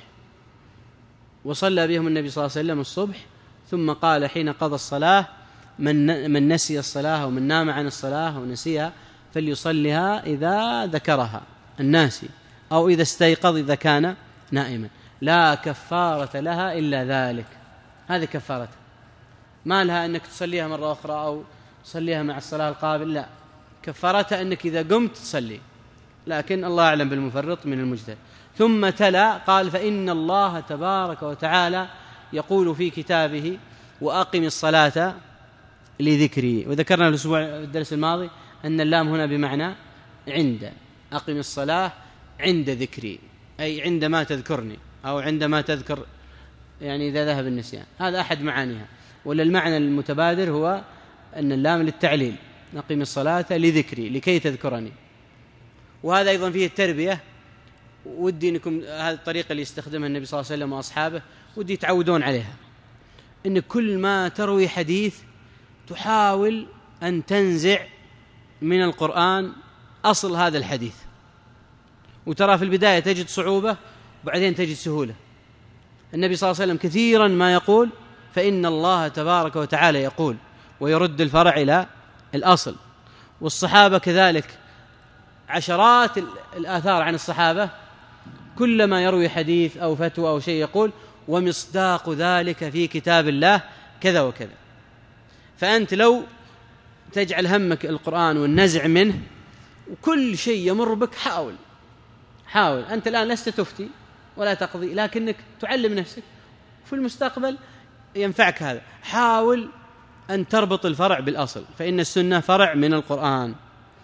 وصلى بهم النبي صلى الله عليه وسلم الصبح. ثم قال حين قضى الصلاة: من من نسي الصلاة ومن نام عن الصلاة ونسيها فليصلها إذا ذكرها الناسي، أو إذا استيقظ إذا كان نائما، لا كفارة لها إلا ذلك. هذه كفارتها، ما لها أنك تصليها مرة أخرى أو تصليها مع الصلاة القابل، لا، كفارتها أنك إذا قمت تصلي، لكن الله أعلم بالمفرط من المجتهد. ثم تلا قال: فإن الله تبارك وتعالى يقول في كتابه: وأقم الصلاة لذكري. وذكرنا الأسبوع الدرس الماضي أن اللام هنا بمعنى عند، أقم الصلاة عند ذكري، أي عندما تذكرني، أو عندما تذكر، يعني إذا ذهب النسيان. هذا أحد معانيها. ولا المعنى المتبادر هو أن اللام للتعليل، أقم الصلاة لذكري لكي تذكرني. وهذا أيضا فيه التربية، ودي أنكم هذه الطريقة اللي يستخدمها النبي صلى الله عليه وسلم وأصحابه ودي تعودون عليها، إن كل ما تروي حديث تحاول أن تنزع من القرآن أصل هذا الحديث. وترى في البداية تجد صعوبة، وبعدين تجد سهولة. النبي صلى الله عليه وسلم كثيرا ما يقول: فإن الله تبارك وتعالى يقول، ويرد الفرع إلى الأصل. والصحابة كذلك، عشرات الآثار عن الصحابة، كلما يروي حديث أو فتوى أو شيء يقول: ومصداق ذلك في كتاب الله كذا وكذا. فأنت لو تجعل همك القرآن والنزع منه وكل شيء يمر بك، حاول حاول أنت الآن لست تفتي ولا تقضي، لكنك تعلم نفسك، في المستقبل ينفعك هذا. حاول أن تربط الفرع بالأصل، فإن السنة فرع من القرآن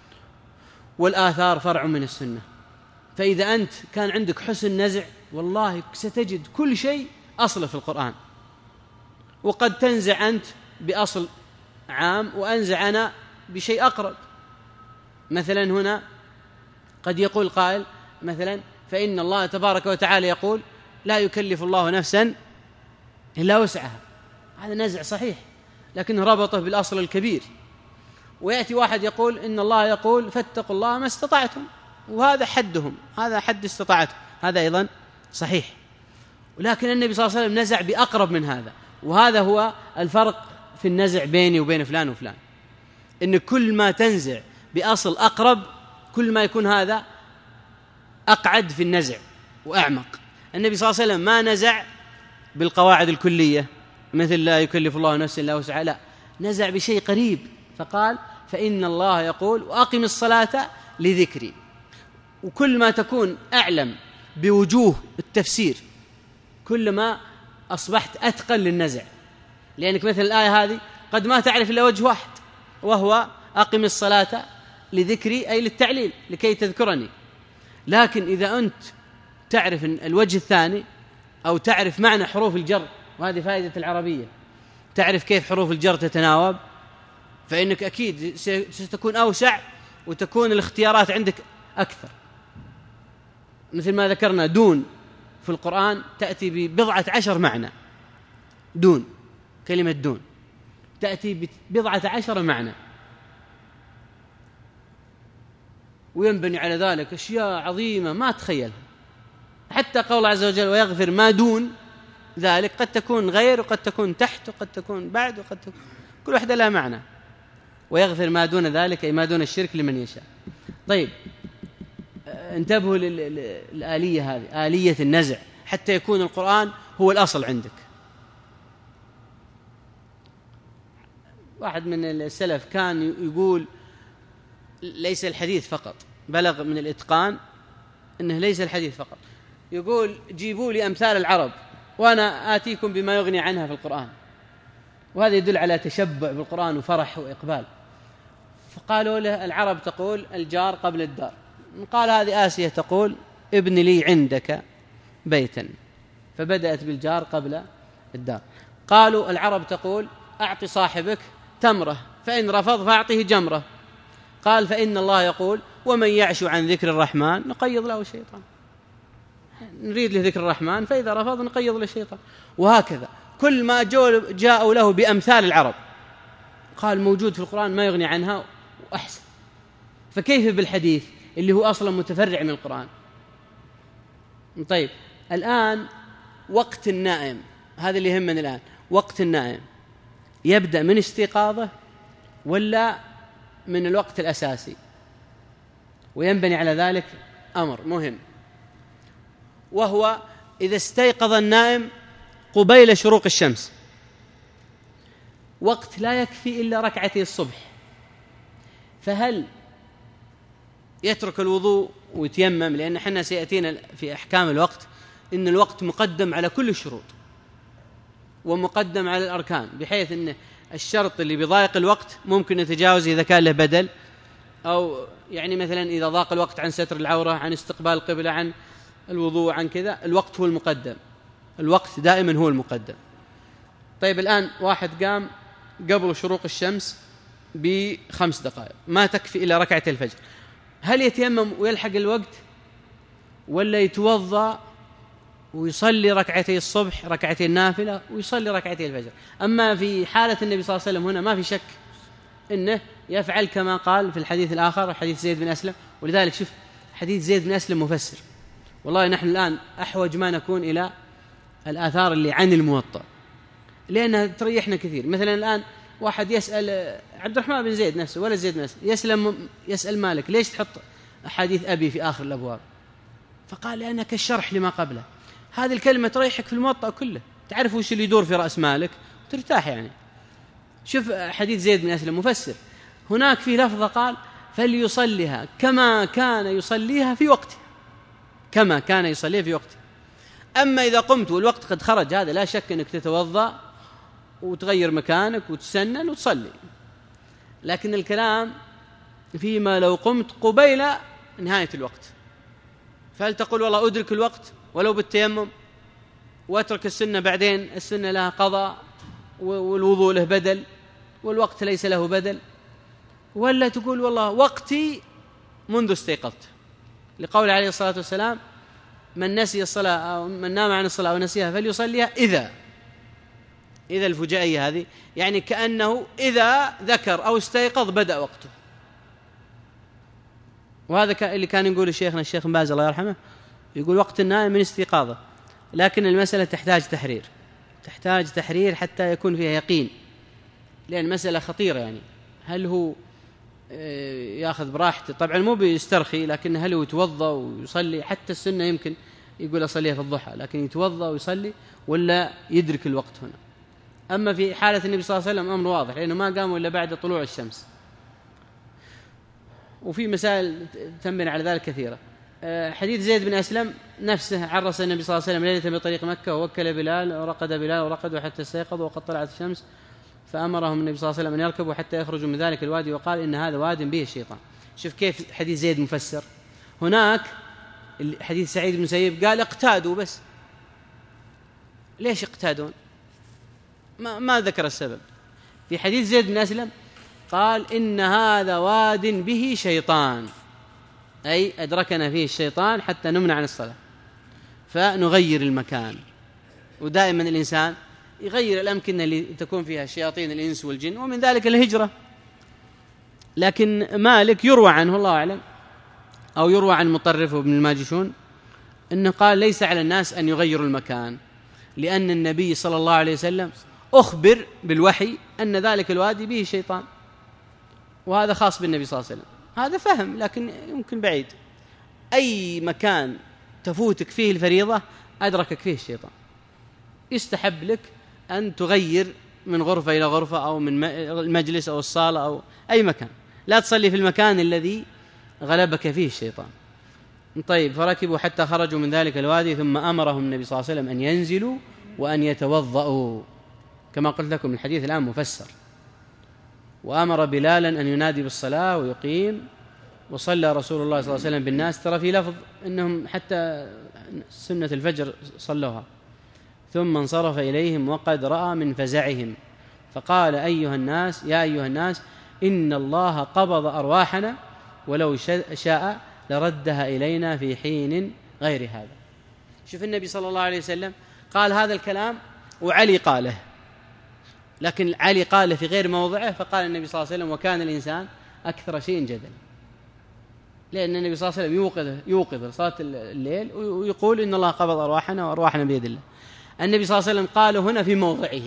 والآثار فرع من السنة. فإذا أنت كان عندك حسن نزع، والله ستجد كل شيء أصله في القرآن. وقد تنزع أنت بأصل عام وأنزع أنا بشيء أقرب. مثلا هنا قد يقول قائل مثلا: فإن الله تبارك وتعالى يقول: لا يكلف الله نفسا إلا وسعها. هذا نزع صحيح، لكنه ربطه بالأصل الكبير. ويأتي واحد يقول: إن الله يقول فاتقوا الله ما استطعتم، وهذا حدهم، هذا حد استطاعته، هذا أيضا صحيح. ولكن النبي صلى الله عليه وسلم نزع بأقرب من هذا. وهذا هو الفرق في النزع بيني وبين فلان وفلان، إن كل ما تنزع بأصل أقرب كل ما يكون هذا أقعد في النزع وأعمق. النبي صلى الله عليه وسلم ما نزع بالقواعد الكلية مثل لا يكلف الله نفسا إلا وسعها، لا، نزع بشيء قريب، فقال: فإن الله يقول وأقم الصلاة لذكري. وكل ما تكون أعلم بوجوه التفسير كلما أصبحت أتقن للنزع، لأنك مثل الآية هذه قد ما تعرف إلا وجه واحد، وهو أقم الصلاة لذكري، أي للتعليل لكي تذكرني. لكن إذا أنت تعرف الوجه الثاني، أو تعرف معنى حروف الجر، وهذه فائدة العربية، تعرف كيف حروف الجر تتناوب، فإنك أكيد ستكون أوسع وتكون الاختيارات عندك أكثر. مثل ما ذكرنا دون في القرآن تأتي ببضعة عشر معنى، دون، كلمة دون تأتي ببضعة عشر معنى. وينبني على ذلك أشياء عظيمة ما تخيلها. حتى قول عز وجل ويغفر ما دون ذلك قد تكون غير وقد تكون تحت وقد تكون بعد وقد تكون كل واحدة لها معنى. ويغفر ما دون ذلك أي ما دون الشرك لمن يشاء. طيب انتبهوا للآلية هذه، آلية النزع، حتى يكون القرآن هو الأصل عندك. واحد من السلف كان يقول ليس الحديث فقط، بلغ من الإتقان أنه ليس الحديث فقط، يقول جيبوا لي أمثال العرب وأنا آتيكم بما يغني عنها في القرآن. وهذا يدل على تشبع بالقرآن وفرح وإقبال. فقالوا له العرب تقول الجار قبل الدار، قال هذه آسية تقول ابن لي عندك بيتا، فبدأت بالجار قبل الدار. قالوا العرب تقول أعطي صاحبك تمرة فإن رفض فأعطيه جمرة، قال فإن الله يقول ومن يعش عن ذكر الرحمن نقيض له الشيطان، نريد لذكر الرحمن فإذا رفض نقيض له الشيطان. وهكذا كل ما جاءوا له بأمثال العرب قال موجود في القرآن ما يغني عنها وأحسن. فكيف بالحديث اللي هو أصلا متفرع من القرآن؟ طيب الآن وقت النائم، هذا اللي يهمنا الآن. وقت النائم يبدأ من استيقاظه ولا من الوقت الأساسي؟ وينبني على ذلك أمر مهم، وهو إذا استيقظ النائم قبيل شروق الشمس، وقت لا يكفي إلا ركعتي الصبح، فهل يترك الوضوء ويتيمم؟ لأن احنا سيأتينا في أحكام الوقت إن الوقت مقدم على كل الشروط ومقدم على الأركان، بحيث أن الشرط اللي بضايق الوقت ممكن يتجاوز إذا كان له بدل، أو يعني مثلا إذا ضاق الوقت عن ستر العورة، عن استقبال القبلة، عن الوضوء، عن كذا، الوقت هو المقدم، الوقت دائما هو المقدم. طيب الآن واحد قام قبل شروق الشمس بخمس دقائق، ما تكفي إلا ركعة الفجر، هل يتيمم ويلحق الوقت ولا يتوضأ ويصلي ركعتي الصبح ركعتي النافلة ويصلي ركعتي الفجر؟ أما في حالة النبي صلى الله عليه وسلم هنا ما في شك إنه يفعل كما قال في الحديث الآخر، حديث زيد بن أسلم. ولذلك شوف حديث زيد بن أسلم مفسر. والله نحن الآن أحوج ما نكون إلى الآثار اللي عن الموطأ، لأنها تريحنا كثير. مثلا الآن واحد يسأل عبد الرحمن بن زيد نفسه ولا زيد بن أسلم، يسلم يسأل مالك ليش تحط حديث أبي في آخر الأبواب؟ فقال لأنك كالشرح لما قبله. هذه الكلمة تريحك في الموطأ كله، تعرف وش اللي يدور في رأس مالك ترتاح. يعني شوف حديث زيد بن أسلم مفسر. هناك في لفظة قال فليصليها كما كان يصليها في وقته، كما كان يصليها في وقته. أما إذا قمت والوقت قد خرج، هذا لا شك أنك تتوضأ وتغير مكانك وتسنن وتصلي. لكن الكلام فيما لو قمت قبيل نهاية الوقت، فهل تقول والله أدرك الوقت ولو بالتيمم وأترك السنة بعدين؟ السنة لها قضاء والوضوء له بدل والوقت ليس له بدل. ولا تقول والله وقتي منذ استيقظت، لقول عليه الصلاة والسلام من نسي الصلاة أو من نام عن الصلاة ونسيها فليصليها إذا إذا الفجائية هذه، يعني كأنه إذا ذكر أو استيقظ بدأ وقته. وهذا اللي كان يقول شيخنا الشيخ بن باز الله يرحمه، يقول وقت النائم من استيقاظه. لكن المسألة تحتاج تحرير، تحتاج تحرير حتى يكون فيها يقين، لأن المسألة خطيرة. يعني هل هو يأخذ براحته؟ طبعا مو بيسترخي، لكن هل هو يتوضأ ويصلي؟ حتى السنة يمكن يقول أصليها في الضحى، لكن يتوضأ ويصلي ولا يدرك الوقت هنا؟ أما في حالة النبي صلى الله عليه وسلم أمر واضح، لأنه ما قاموا إلا بعد طلوع الشمس. وفي مسائل تنبني على ذلك كثيرة. حديث زيد بن أسلم نفسه عرس النبي صلى الله عليه وسلم ليلة بطريق مكة ووكل بلال ورقد بلال ورقدوا حتى استيقظوا وقد طلعت الشمس، فأمرهم النبي صلى الله عليه وسلم أن يركبوا حتى يخرجوا من ذلك الوادي، وقال إن هذا واد به الشيطان. شوف كيف حديث زيد مفسر. هناك حديث سعيد بن مسيب قال اقتادوا بس. ليش اقتادون؟ ما, ما ذكر السبب. في حديث زيد بن أسلم قال إن هذا واد به شيطان، أي أدركنا فيه الشيطان حتى نمنع عن الصلاة، فنغير المكان. ودائما الإنسان يغير الأمكنة اللي تكون فيها شياطين الإنس والجن، ومن ذلك الهجرة. لكن مالك يروى عنه الله أعلم أو يروى عن مطرف وابن الماجشون أنه قال ليس على الناس أن يغيروا المكان، لأن النبي صلى الله عليه وسلم أخبر بالوحي أن ذلك الوادي به شيطان، وهذا خاص بالنبي صلى الله عليه وسلم. هذا فهم لكن يمكن بعيد. أي مكان تفوتك فيه الفريضة أدركك فيه الشيطان، يستحب لك أن تغير من غرفة إلى غرفة أو من المجلس أو الصالة أو أي مكان، لا تصلي في المكان الذي غلبك فيه الشيطان. طيب، فركبوا حتى خرجوا من ذلك الوادي، ثم أمرهم النبي صلى الله عليه وسلم أن ينزلوا وأن يتوضأوا، كما قلت لكم الحديث الآن مفسر. وأمر بلالا أن ينادي بالصلاة ويقيم، وصلى رسول الله صلى الله عليه وسلم بالناس. ترى في لفظ أنهم حتى سنة الفجر صلوها. ثم انصرف إليهم وقد رأى من فزعهم فقال أيها الناس يا أيها الناس إن الله قبض أرواحنا ولو شاء لردها إلينا في حين غير هذا. شوف النبي صلى الله عليه وسلم قال هذا الكلام وعلي قاله، لكن علي قاله في غير موضعه، فقال النبي صلى الله عليه وسلم وكان الإنسان أكثر شيء جدلا، لأن النبي صلى الله عليه وسلم يوقظ يوقظ صلاة الليل ويقول إن الله قبض أرواحنا وأرواحنا بيد الله. النبي صلى الله عليه وسلم قاله هنا في موضعه،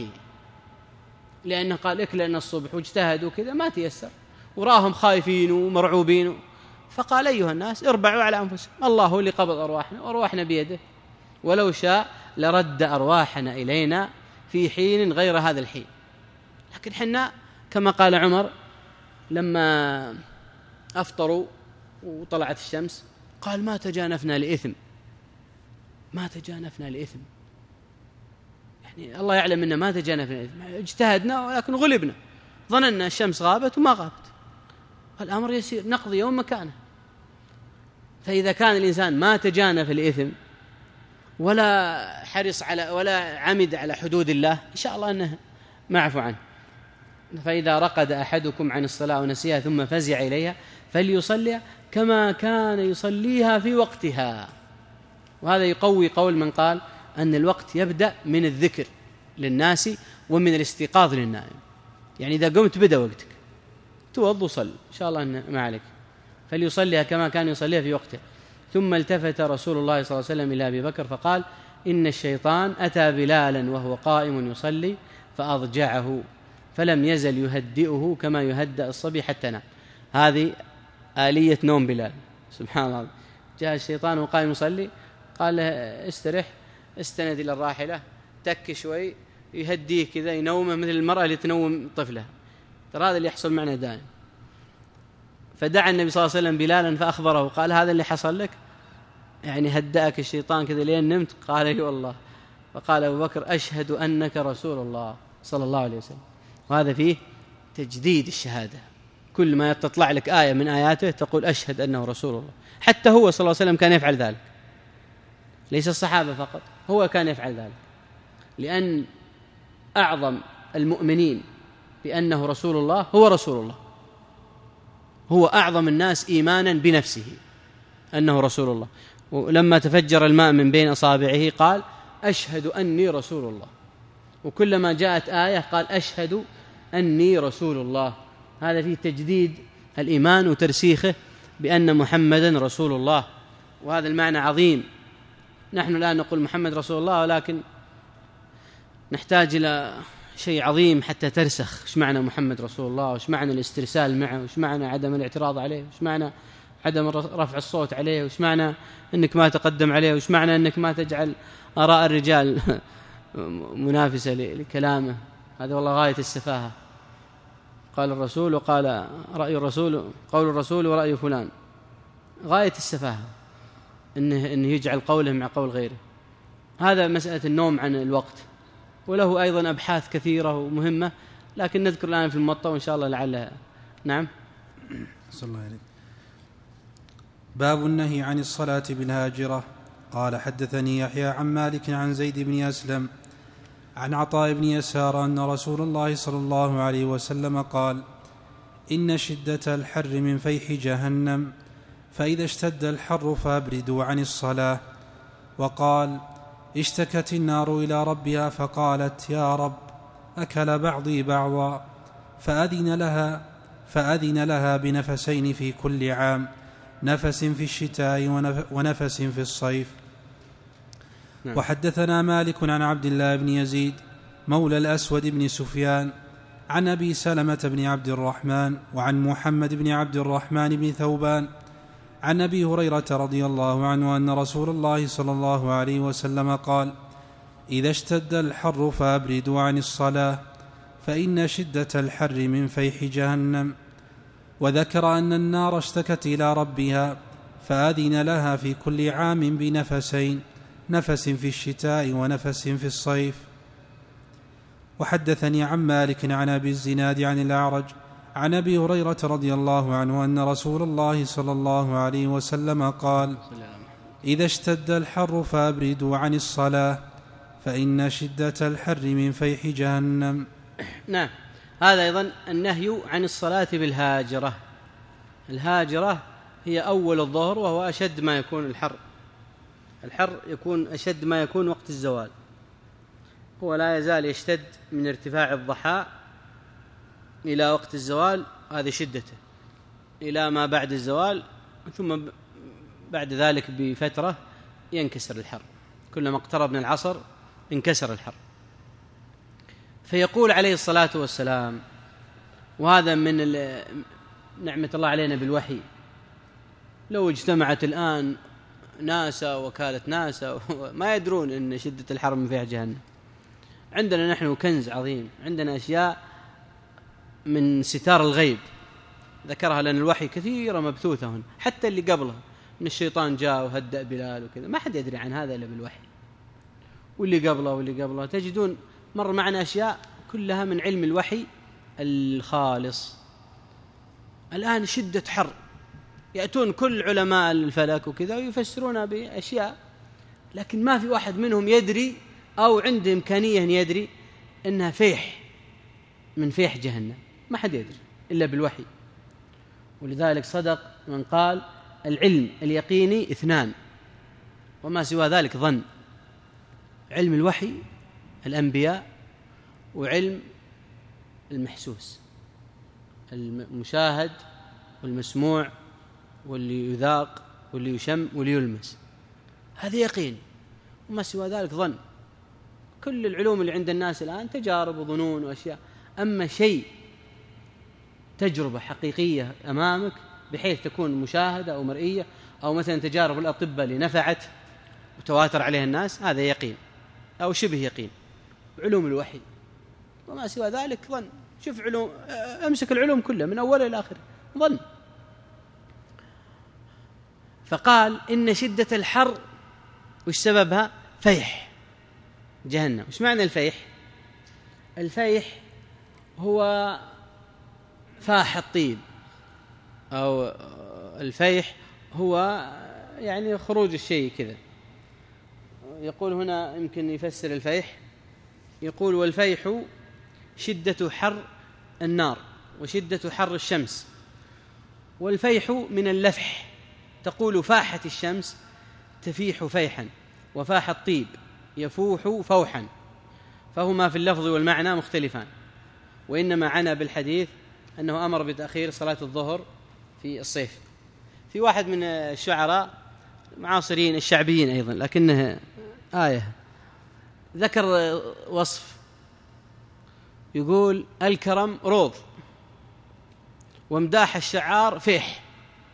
لأنه قال اكلنا الصبح واجتهدوا كذا ما تيسر، وراهم خايفين ومرعوبين، فقال أيها الناس اربعوا على أنفسهم، الله هو اللي قبض أرواحنا وأرواحنا بيده، ولو شاء لرد أرواحنا إلينا في حين غير هذا الحين. لكن حنا كما قال عمر لما أفطروا وطلعت الشمس قال ما تجانفنا لإثم، ما تجانفنا لإثم، يعني الله يعلم أننا ما تجانفنا لإثم، اجتهدنا ولكن غلبنا، ظننا الشمس غابت وما غابت، الأمر يسير نقضي يوم مكانه. فإذا كان الإنسان ما تجانف الإثم ولا حرص على ولا عمد على حدود الله إن شاء الله أنه معفو عنه. فإذا رقد أحدكم عن الصلاة ونسيها ثم فزع إليها فليصلي كما كان يصليها في وقتها. وهذا يقوي قول من قال أن الوقت يبدأ من الذكر للناس ومن الاستيقاظ للنائم، يعني إذا قمت بدأ وقتك، توض وصل إن شاء الله أنه ما عليك، فليصليها كما كان يصليها في وقتها. ثم التفت رسول الله صلى الله عليه وسلم إلى أبي بكر فقال إن الشيطان أتى بلالا وهو قائم يصلي فأضجعه فلم يزل يهدئه كما يهدأ الصبي حتى نام. هذه آلية نوم بلال، سبحان الله. جاء الشيطان وقائم يصلي قال له استرح، استند إلى الراحلة، تك شوي، يهديه كذا، ينومه مثل المرأة اللي تنوم طفلها. ترى هذا اللي يحصل معنا دائما. فدعا النبي صلى الله عليه وسلم بلالا فأخبره قال هذا اللي حصل لك، يعني هدأك الشيطان كذا لين نمت؟ قال اي والله. فقال أبو بكر أشهد أنك رسول الله صلى الله عليه وسلم. وهذا فيه تجديد الشهادة، كل ما تطلع لك آية من آياته تقول أشهد أنه رسول الله. حتى هو صلى الله عليه وسلم كان يفعل ذلك، ليس الصحابة فقط، هو كان يفعل ذلك، لأن أعظم المؤمنين بأنه رسول الله هو رسول الله، هو أعظم الناس إيمانا بنفسه أنه رسول الله. ولما تفجر الماء من بين أصابعه قال أشهد أني رسول الله، وكلما جاءت آية قال أشهد أني رسول الله. هذا فيه تجديد الإيمان وترسيخه بأن محمدا رسول الله، وهذا المعنى عظيم. نحن الآن نقول محمد رسول الله، ولكن نحتاج إلى شيء عظيم حتى ترسخ. إيش معنى محمد رسول الله؟ وإيش معنى الاسترسال معه؟ وإيش معنى عدم الاعتراض عليه؟ وإيش معنى عدم رفع الصوت عليه؟ وإيش معنى أنك ما تقدم عليه؟ وإيش معنى أنك ما تجعل آراء الرجال منافسة لكلامه؟ هذا والله غاية السفاهة. قال الرسول وقال رأي الرسول، قول الرسول ورأي فلان، غاية السفاهة إنه, إنه يجعل قوله مع قول غيره. هذا مسألة النوم عن الوقت، وله أيضا أبحاث كثيرة ومهمة، لكن نذكر الآن في الموطأ وإن شاء الله لعلها. نعم. صلى الله عليه. باب النهي عن الصلاة بالهاجرة. قال حدثني يحيى عن مالك عن زيد بن أسلم عن عطاء بن يسار أن رسول الله صلى الله عليه وسلم قال إن شدة الحر من فيح جهنم، فإذا اشتد الحر فابردوا عن الصلاة. وقال اشتكت النار إلى ربها فقالت يا رب أكل بعضي بعضا، فأذن لها, فأذن لها بنفسين في كل عام، نفس في الشتاء ونفس في الصيف. نعم. وحدثنا مالك عن عبد الله بن يزيد مولى الأسود بن سفيان عن أبي سلمة بن عبد الرحمن وعن محمد بن عبد الرحمن بن ثوبان عن أبي هريرة رضي الله عنه أن رسول الله صلى الله عليه وسلم قال: إذا اشتد الحر فأبردوا عن الصلاة فإن شدة الحر من فيح جهنم. وذكر أن النار اشتكت إلى ربها فأذن لها في كل عام بنفسين، نفس في الشتاء ونفس في الصيف. وحدثني عن مالك عن أبي الزناد عن الأعرج عن أبي هريرة رضي الله عنه أن رسول الله صلى الله عليه وسلم قال: إذا اشتد الحر فأبردوا عن الصلاة فإن شدة الحر من فيح جهنم. نعم. هذا أيضا النهي عن الصلاة بالهاجرة. الهاجرة هي أول الظهر، وهو أشد ما يكون الحر. الحر يكون أشد ما يكون وقت الزوال، هو لا يزال يشتد من ارتفاع الضحى إلى وقت الزوال، هذه شدته، إلى ما بعد الزوال، ثم بعد ذلك بفترة ينكسر الحر، كلما اقترب من العصر انكسر الحر. فيقول عليه الصلاة والسلام، وهذا من نعمة الله علينا بالوحي، لو اجتمعت الآن ناسا وكالة ناسا ما يدرون أن شدة الحر من فيح جهنم. عندنا نحن كنز عظيم، عندنا أشياء من ستار الغيب ذكرها لنا الوحي كثيرة مبثوثة هنا، حتى اللي قبلها من الشيطان جاء وهدأ بلال وكذا، ما حد يدري عن هذا إلا بالوحي. واللي قبله واللي قبله تجدون مر معنا أشياء كلها من علم الوحي الخالص. الآن شدة حر، يأتون كل علماء الفلك وكذا ويفسرونها بأشياء، لكن ما في واحد منهم يدري أو عنده إمكانية أن يدري أنها فيح من فيح جهنم، ما حد يدري إلا بالوحي. ولذلك صدق من قال: العلم اليقيني اثنان وما سوى ذلك ظن. علم الوحي الأنبياء، وعلم المحسوس المشاهد والمسموع واللي يذاق واللي يشم واللي يلمس، هذا يقين، وما سوى ذلك ظن. كل العلوم اللي عند الناس الآن تجارب وظنون وأشياء، أما شيء تجربة حقيقية أمامك بحيث تكون مشاهدة أو مرئية، أو مثلا تجارب الأطباء اللي نفعت وتواتر عليها الناس، هذا يقين أو شبه يقين. علوم الوحي وما سوى ذلك ظن. شوف علوم، أمسك العلوم كلها من أولها إلى آخره ظن. فقال: إن شدة الحر وش سببها؟ فيح جهنم. وش معنى الفيح؟ الفيح هو فاح الطيب، أو الفيح هو يعني خروج الشيء كذا. يقول هنا يمكن يفسر الفيح، يقول: والفيح شدة حر النار وشدة حر الشمس. والفيح من اللفح، تقول فاحت الشمس تفيح فيحا، وفاح الطيب يفوح فوحا، فهما في اللفظ والمعنى مختلفان. وإنما عنى بالحديث أنه أمر بتأخير صلاة الظهر في الصيف. في واحد من الشعراء معاصرين الشعبيين أيضا لكنه آية ذكر وصف، يقول: الكرم روض ومداح الشعار فيح.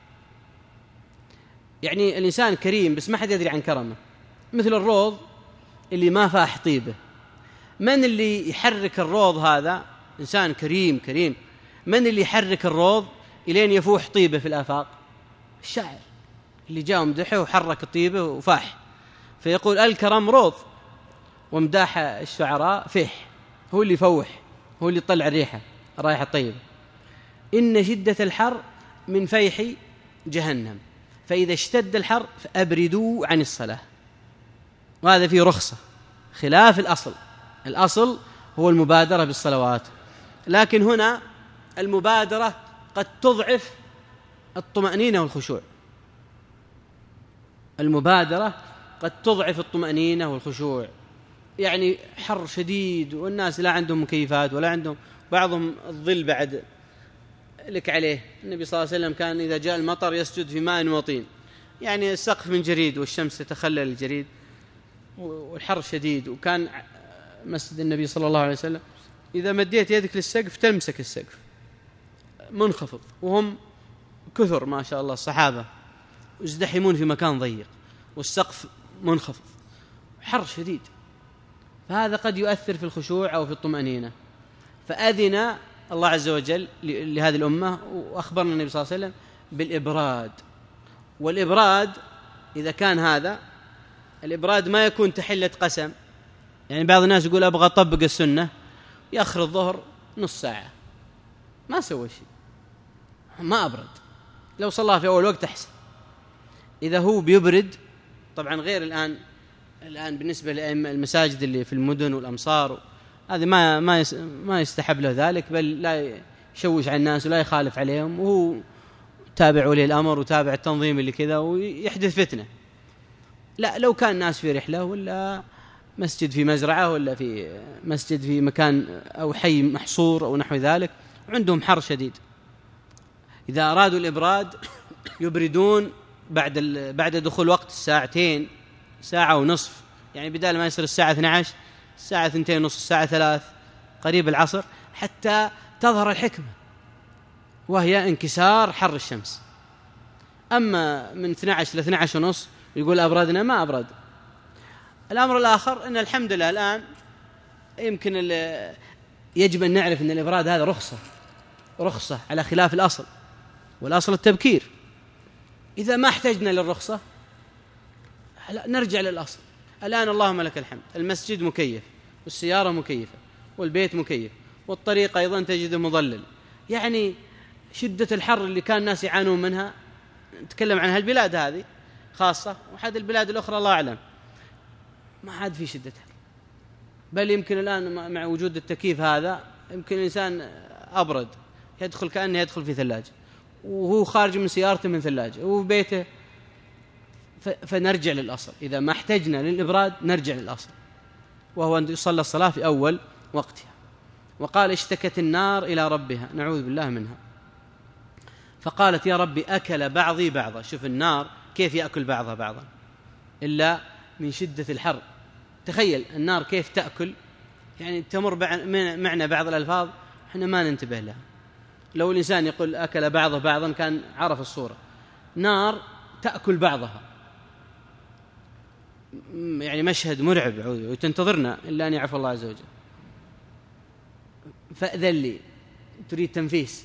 يعني الإنسان كريم بس ما حد يدري عن كرمه، مثل الروض اللي ما فاح طيبه. من اللي يحرك الروض هذا؟ إنسان كريم كريم. من اللي يحرك الروض إلين يفوح طيبه في الآفاق؟ الشاعر اللي جاء ومدحه وحرك طيبه وفاح. فيقول: الكرم روض ومداح الشعراء فيح، هو اللي يفوح، هو اللي يطلع الريحة الرائحة الطيبة. إن شدة الحر من فيح جهنم، فإذا اشتد الحر فأبردوا عن الصلاة. وهذا فيه رخصة خلاف الأصل. الأصل هو المبادرة بالصلوات، لكن هنا المبادرة قد تضعف الطمأنينة والخشوع. المبادرة قد تضعف الطمأنينة والخشوع، يعني حر شديد والناس لا عندهم مكيفات ولا عندهم، بعضهم الظل بعد لك عليه. النبي صلى الله عليه وسلم كان إذا جاء المطر يسجد في ماء وطين، يعني السقف من جريد والشمس تتخلل الجريد والحر شديد. وكان مسجد النبي صلى الله عليه وسلم إذا مديت يدك للسقف تمسك السقف منخفض، وهم كثر ما شاء الله الصحابة، ويزدحمون في مكان ضيق والسقف منخفض، حر شديد، فهذا قد يؤثر في الخشوع أو في الطمأنينة. فأذن الله عز وجل لهذه الأمة، وأخبرنا النبي صلى الله عليه وسلم بالإبراد. والإبراد إذا كان هذا الإبراد ما يكون تحلة قسم، يعني بعض الناس يقول أبغى أطبق السنة، يأخر الظهر نص ساعة، ما سوى شيء، ما أبرد. لو صلى في أول وقت أحسن. إذا هو بيبرد، طبعا غير الآن الآن بالنسبة للمساجد اللي في المدن والأمصار، هذه ما ما ما يستحب له ذلك، بل لا يشوش على الناس ولا يخالف عليهم، وهو تابع ولي الأمر وتابع التنظيم اللي كذا، ويحدث فتنة. لا، لو كان الناس في رحلة ولا مسجد في مزرعة ولا في مسجد في مكان أو حي محصور أو نحو ذلك عندهم حر شديد، إذا أرادوا الإبراد يبردون بعد بعد دخول وقت الساعتين، ساعة ونصف، يعني بدال ما يصير الساعة اثنتي عشرة الساعة اثنتين ونصف، الساعة ثلاث قريب العصر، حتى تظهر الحكمة وهي انكسار حر الشمس. أما من اثنتي عشرة إلى اثنتي عشرة ونصف يقول أبردنا، ما أبرد. الأمر الآخر أن الحمد لله الآن يمكن يجب أن نعرف أن الإبراد هذا رخصة رخصة على خلاف الأصل، والأصل التبكير. إذا ما احتجنا للرخصة نرجع للأصل. الآن اللهم لك الحمد المسجد مكيف، والسيارة مكيفة، والبيت مكيف، والطريق أيضا تجده مظلل. يعني شدة الحر اللي كان الناس يعانون منها، نتكلم عن هالبلاد هذه خاصة، وحد البلاد الأخرى الله أعلم، ما عاد في شدة حر. بل يمكن الآن مع وجود التكييف هذا يمكن الإنسان أبرد، يدخل كأنه يدخل في ثلاجة، وهو خارج من سيارته من ثلاجة، وهو بيته. فنرجع للأصل. إذا ما احتجنا للإبراد نرجع للأصل، وهو أن يصلى الصلاة في أول وقتها. وقال اشتكت النار إلى ربها، نعوذ بالله منها، فقالت يا ربي أكل بعضي بعضا. شوف النار كيف يأكل بعضها بعضا إلا من شدة الحر. تخيل النار كيف تأكل، يعني تمر معنا بعض الألفاظ احنا ما ننتبه لها. لو الإنسان يقول أكل بعضه بعضا كان عرف الصورة. نار تأكل بعضها، يعني مشهد مرعب، وتنتظرنا إلا أن يعفو الله عز وجل. فأذن لي، تريد تنفيس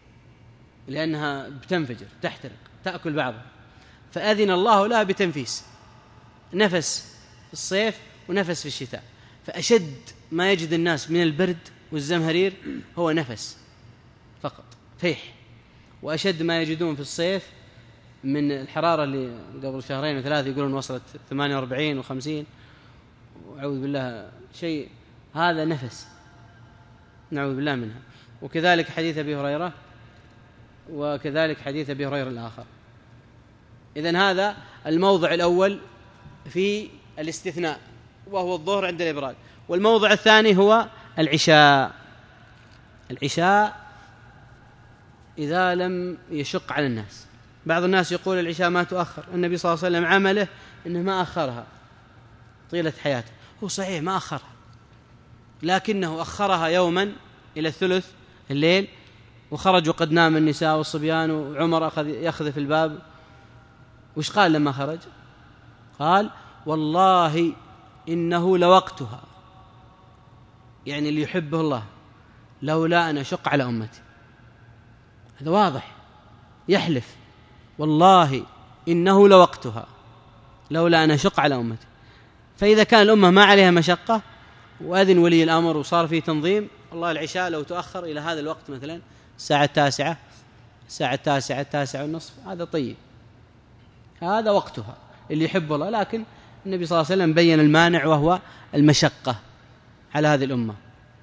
لأنها بتنفجر تحترق تأكل بعضها، فأذن الله لها بتنفيس، نفس في الصيف ونفس في الشتاء. فأشد ما يجد الناس من البرد والزمهرير هو نفس فقط، فيح. وأشد ما يجدون في الصيف من الحرارة اللي قبل شهرين وثلاثة يقولون وصلت ثمانية وأربعين وخمسين، وأعوذ بالله شيء، هذا نفس نعوذ بالله منها. وكذلك حديث أبي هريرة، وكذلك حديث أبي هريرة الآخر. إذن هذا الموضع الأول في الاستثناء، وهو الظهر عند الإبراد. والموضع الثاني هو العشاء. العشاء إذا لم يشق على الناس. بعض الناس يقول العشاء ما تؤخر، النبي صلى الله عليه وسلم عمله إنه ما أخرها طيلة حياته. هو صحيح ما أخرها، لكنه أخرها يوما إلى الثلث الليل، وخرج وقد نام النساء والصبيان، وعمر أخذ يأخذ في الباب. وش قال لما خرج؟ قال والله إنه لوقتها، يعني اللي يحبه الله، لولا أن أشق على أمتي. هذا واضح، يحلف والله إنه لوقتها لولا أن أشق على أمتي. فإذا كان الأمة ما عليها مشقة وأذن ولي الأمر وصار فيه تنظيم، الله العشاء لو تؤخر إلى هذا الوقت مثلا الساعة التاسعة الساعة التاسعة التاسعة والنصف، هذا طيب، هذا وقتها اللي يحب الله. لكن النبي صلى الله عليه وسلم بين المانع، وهو المشقة على هذه الأمة.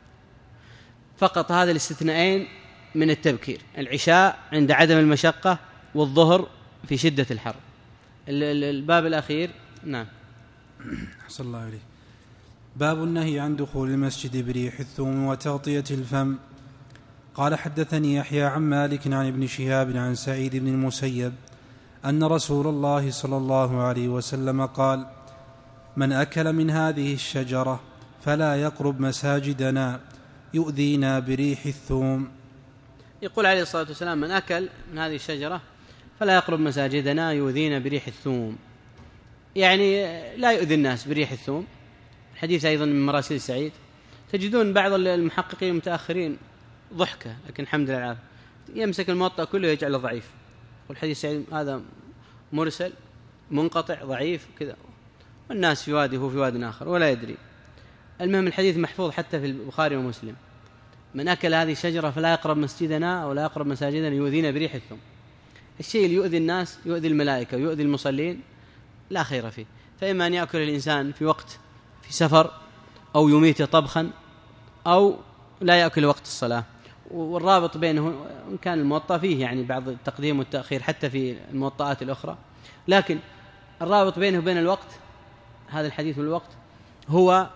فقط هذا الاستثناءين من التبكير، العشاء عند عدم المشقة، والظهر في شدة الحر. الباب الأخير. نعم. أحسن الله عليه. باب النهي عن دخول المسجد بريح الثوم وتغطية الفم. قال حدثني يحيى عن مالك عن ابن شهاب عن سعيد بن المسيب أن رسول الله صلى الله عليه وسلم قال: من أكل من هذه الشجرة فلا يقرب مساجدنا يؤذينا بريح الثوم. يقول عليه الصلاة والسلام: من أكل من هذه الشجرة فلا يقرب مساجدنا يؤذينا بريح الثوم، يعني لا يؤذي الناس بريح الثوم. الحديث أيضا من مراسيل سعيد. تجدون بعض المحققين المتأخرين ضحكة، لكن الحمد لله العافية، يمسك الموطأ كله يجعله ضعيف، والحديث سعيد هذا مرسل منقطع ضعيف كذا، والناس في وادي هو في واد آخر ولا يدري. المهم الحديث محفوظ حتى في البخاري ومسلم: من أكل هذه الشجرة فلا يقرب مسجدنا أو لا يقرب مساجدنا يؤذينا بريح الثوم. الشيء اللي يؤذي الناس، يؤذي الملائكة ويؤذي المصلين، لا خير فيه. فإما أن يأكل الإنسان في وقت في سفر، أو يميت طبخا، أو لا يأكل وقت الصلاة. والرابط بينه إن كان الموطأ فيه يعني بعض التقديم والتأخير حتى في الموطئات الأخرى، لكن الرابط بينه وبين الوقت، هذا الحديث والوقت، هو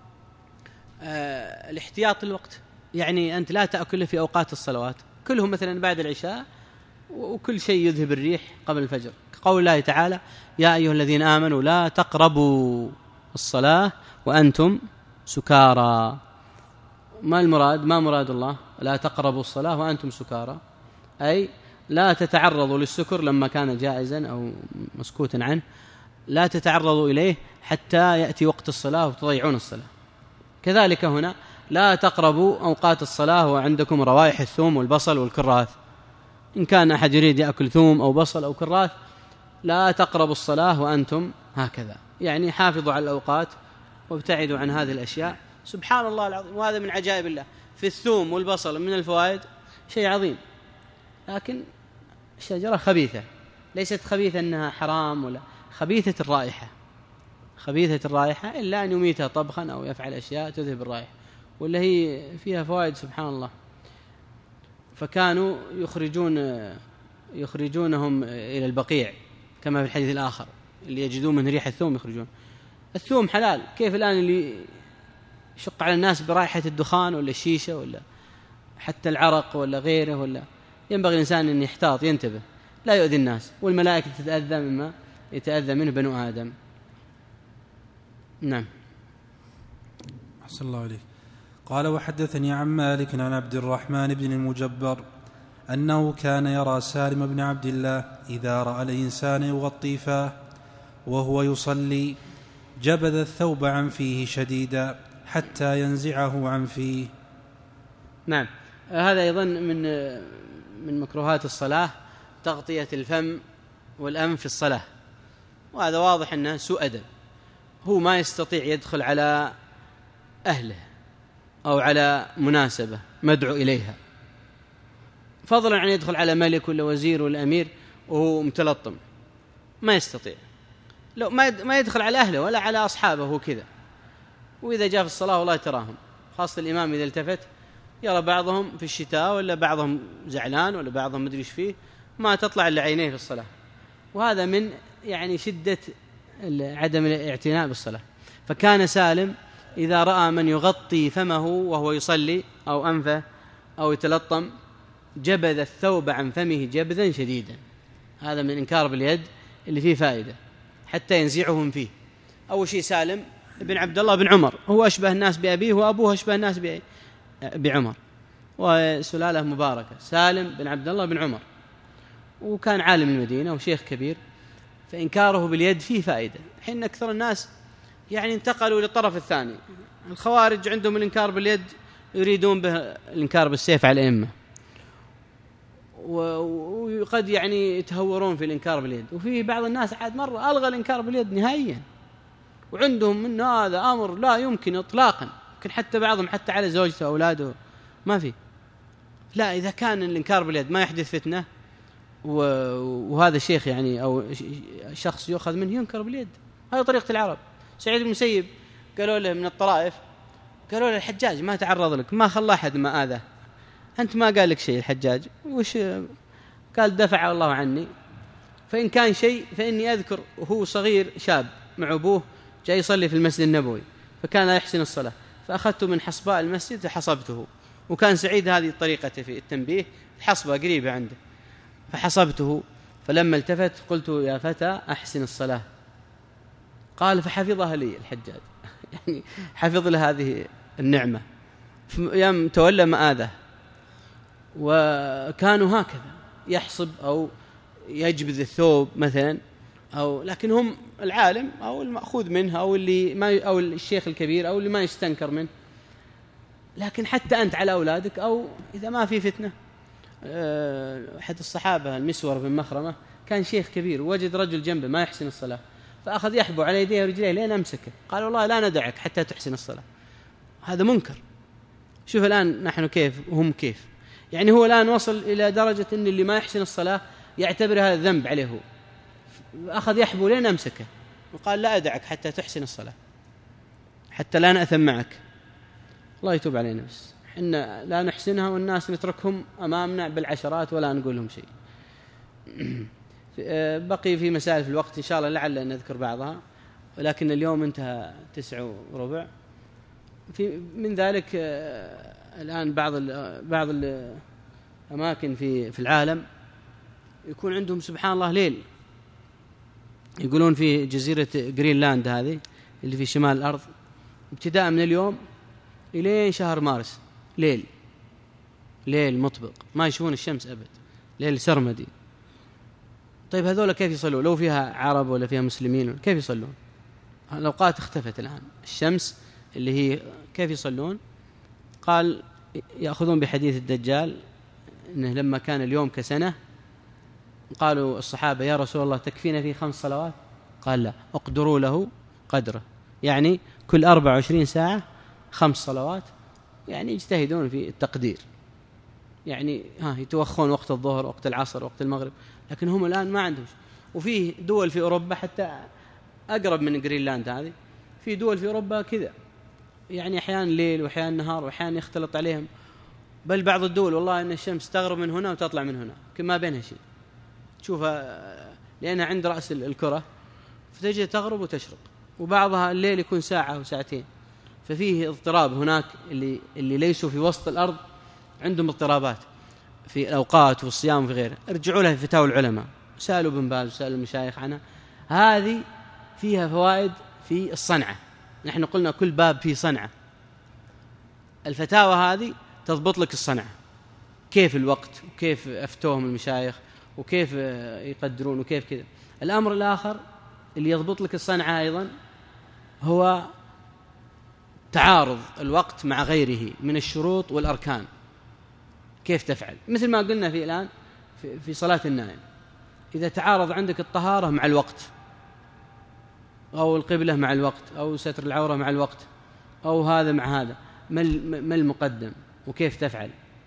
آه الاحتياط للوقت. يعني أنت لا تأكل في أوقات الصلوات، كلهم مثلا بعد العشاء، وكل شيء يذهب الريح قبل الفجر، كقول الله تعالى: يا أيها الذين آمنوا لا تقربوا الصلاة وأنتم سكارى. ما المراد؟ ما مراد الله لا تقربوا الصلاة وأنتم سكارى؟ أي لا تتعرضوا للسكر لما كان جائزا أو مسكوتا عنه، لا تتعرضوا إليه حتى يأتي وقت الصلاة وتضيعون الصلاة. كذلك هنا لا تقربوا أوقات الصلاة وعندكم روائح الثوم والبصل والكراث. إن كان أحد يريد يأكل ثوم أو بصل أو كراث، لا تقربوا الصلاة وأنتم هكذا، يعني حافظوا على الأوقات وابتعدوا عن هذه الأشياء. سبحان الله العظيم، وهذا من عجائب الله. في الثوم والبصل من الفوائد شيء عظيم، لكن الشجرة خبيثة، ليست خبيثة أنها حرام، ولا خبيثة الرائحة، خبيثة الرائحة، إلا أن يميتها طبخا أو يفعل أشياء تذهب الرائحة، ولا هي فيها فوائد سبحان الله. فكانوا يخرجون يخرجونهم إلى البقيع كما في الحديث الآخر، اللي يجدون من ريح الثوم يخرجون. الثوم حلال، كيف الآن اللي يشق على الناس برائحة الدخان ولا الشيشة ولا حتى العرق ولا غيره؟ ولا ينبغي الإنسان أن يحتاط ينتبه، لا يؤذي الناس، والملائكة تتأذى مما يتأذى منه بنو آدم. نعم. أحسن الله عليك. قال: وحدثني عن مالك عن عبد الرحمن بن المجبر أنه كان يرى سالم بن عبد الله إذا رأى الإنسان يغطي فاه وهو يصلي جبذ الثوب عن فيه شديدا حتى ينزعه عن فيه. نعم. هذا أيضا من من مكروهات الصلاة، تغطية الفم والأنف في الصلاة، وهذا واضح أنه سوء أدب. هو ما يستطيع يدخل على أهله أو على مناسبة مدعو إليها، فضلا عن يدخل على ملك ولا وزير ولا أمير وهو متلطم، ما يستطيع. لو ما يدخل على أهله ولا على أصحابه هو كذا. وإذا جاء في الصلاة والله تراهم، خاصة الإمام إذا التفت يرى بعضهم في الشتاء ولا بعضهم زعلان ولا بعضهم مدري ايش فيه، ما تطلع إلا عينيه في الصلاة. وهذا من يعني شدة عدم الاعتناء بالصلاة. فكان سالم إذا رأى من يغطي فمه وهو يصلي أو أنفه أو يتلطم جبذ الثوب عن فمه جبذا شديدا. هذا من إنكار باليد اللي فيه فائدة حتى ينزعهم فيه. أول شيء سالم بن عبد الله بن عمر، هو أشبه الناس بأبيه وأبوه أشبه الناس بعمر، وسلالة مباركة. سالم بن عبد الله بن عمر، وكان عالم المدينة وشيخ كبير، فإنكاره باليد فيه فائدة. حين أكثر الناس يعني انتقلوا للطرف الثاني، الخوارج عندهم الإنكار باليد يريدون به الإنكار بالسيف على الأئمة، وقد يعني يتهورون في الإنكار باليد. وفي بعض الناس عاد مرة ألغى الإنكار باليد نهائيا، وعندهم من هذا أمر لا يمكن إطلاقا، يمكن حتى بعضهم حتى على زوجته وأولاده ما في. لا، إذا كان الإنكار باليد ما يحدث فتنة وهذا الشيخ يعني أو شخص يؤخذ منه ينكر باليد، هذه طريقة العرب. سعيد بن المسيب قالوا له من الطرائف، قالوا له الحجاج ما تعرض لك، ما خلى أحد ما آذاه، أنت ما قال لك شيء الحجاج، وش قال؟ دفع الله عني. فإن كان شيء فإني أذكر وهو صغير شاب مع أبوه جاي يصلي في المسجد النبوي، فكان يحسن الصلاة، فأخذته من حصباء المسجد فحصبته وكان سعيد هذه طريقته في التنبيه، الحصبة قريبة عنده، فحصبته، فلما التفت قلت يا فتى أحسن الصلاة، قال فحفظها لي الحجاج يعني حفظ له هذه النعمة يوم تولى مآذه. وكانوا هكذا يحصب أو يجبذ الثوب مثلا، أو لكن هم العالم أو المأخوذ منه أو اللي ما أو الشيخ الكبير أو اللي ما يستنكر منه. لكن حتى أنت على أولادك، أو إذا ما في فتنة. أحد الصحابة المسور بن مخرمة كان شيخ كبير، ووجد رجل جنبه ما يحسن الصلاة، فأخذ يحبو على يديه ورجليه لين أمسكه، قال والله لا ندعك حتى تحسن الصلاة. هذا منكر. شوف الآن نحن كيف وهم كيف، يعني هو الآن وصل إلى درجة أن اللي ما يحسن الصلاة يعتبر هذا ذنب عليه، هو أخذ يحبو لين أمسكه وقال لا أدعك حتى تحسن الصلاة، حتى لا نأثم معك. الله يتوب علينا، بس إحنا لا نحسنها والناس نتركهم أمامنا بالعشرات ولا نقول لهم شيء. بقي في مسائل في الوقت إن شاء الله لعل أن نذكر بعضها، ولكن اليوم انتهى تسع وربع. في من ذلك الآن بعض بعض الأماكن في في العالم يكون عندهم سبحان الله ليل، يقولون في جزيرة غرينلاند هذه اللي في شمال الأرض، ابتداء من اليوم إلى شهر مارس ليل ليل مطبق، ما يشوفون الشمس أبد، ليل سرمدي. طيب هذول كيف يصلون؟ لو فيها عرب ولا فيها مسلمين كيف يصلون؟ الأوقات اختفت الآن، الشمس اللي هي كيف يصلون؟ قال يأخذون بحديث الدجال إنه لما كان اليوم كسنة، قالوا الصحابة يا رسول الله تكفينا فيه خمس صلوات؟ قال لا، اقدروا له قدره، يعني كل أربع وعشرين ساعة خمس صلوات، يعني يجتهدون في التقدير، يعني ها يتوخون وقت الظهر وقت العصر وقت المغرب، لكن هم الآن ما عندهم. وفي دول في أوروبا حتى أقرب من غرينلاند هذه، في دول في أوروبا كذا، يعني أحيانا ليل وأحيانا نهار وأحيانا يختلط عليهم، بل بعض الدول والله أن الشمس تغرب من هنا وتطلع من هنا كما بينها شيء، تشوفها لأنها عند رأس الكرة فتجد تغرب وتشرق، وبعضها الليل يكون ساعة وساعتين، ففيه اضطراب هناك. اللي اللي ليسوا في وسط الأرض عندهم اضطرابات في الأوقات والصيام وفي غيره، ارجعوا لها في فتاوى العلماء، سألوا ابن باز وسألوا المشايخ عنها، هذه فيها فوائد في الصنعة. نحن قلنا كل باب فيه صنعة، الفتاوى هذه تضبط لك الصنعة، كيف الوقت وكيف أفتوهم المشايخ وكيف يقدرون وكيف كذا. الأمر الآخر اللي يضبط لك الصنعة أيضا هو تعارض الوقت مع غيره من الشروط والأركان، كيف تفعل، مثل ما قلنا في الآن في صلاة النائم، إذا تعارض عندك الطهارة مع الوقت، أو القبلة مع الوقت، أو ستر العورة مع الوقت، أو هذا مع هذا، ما المقدم وكيف تفعل.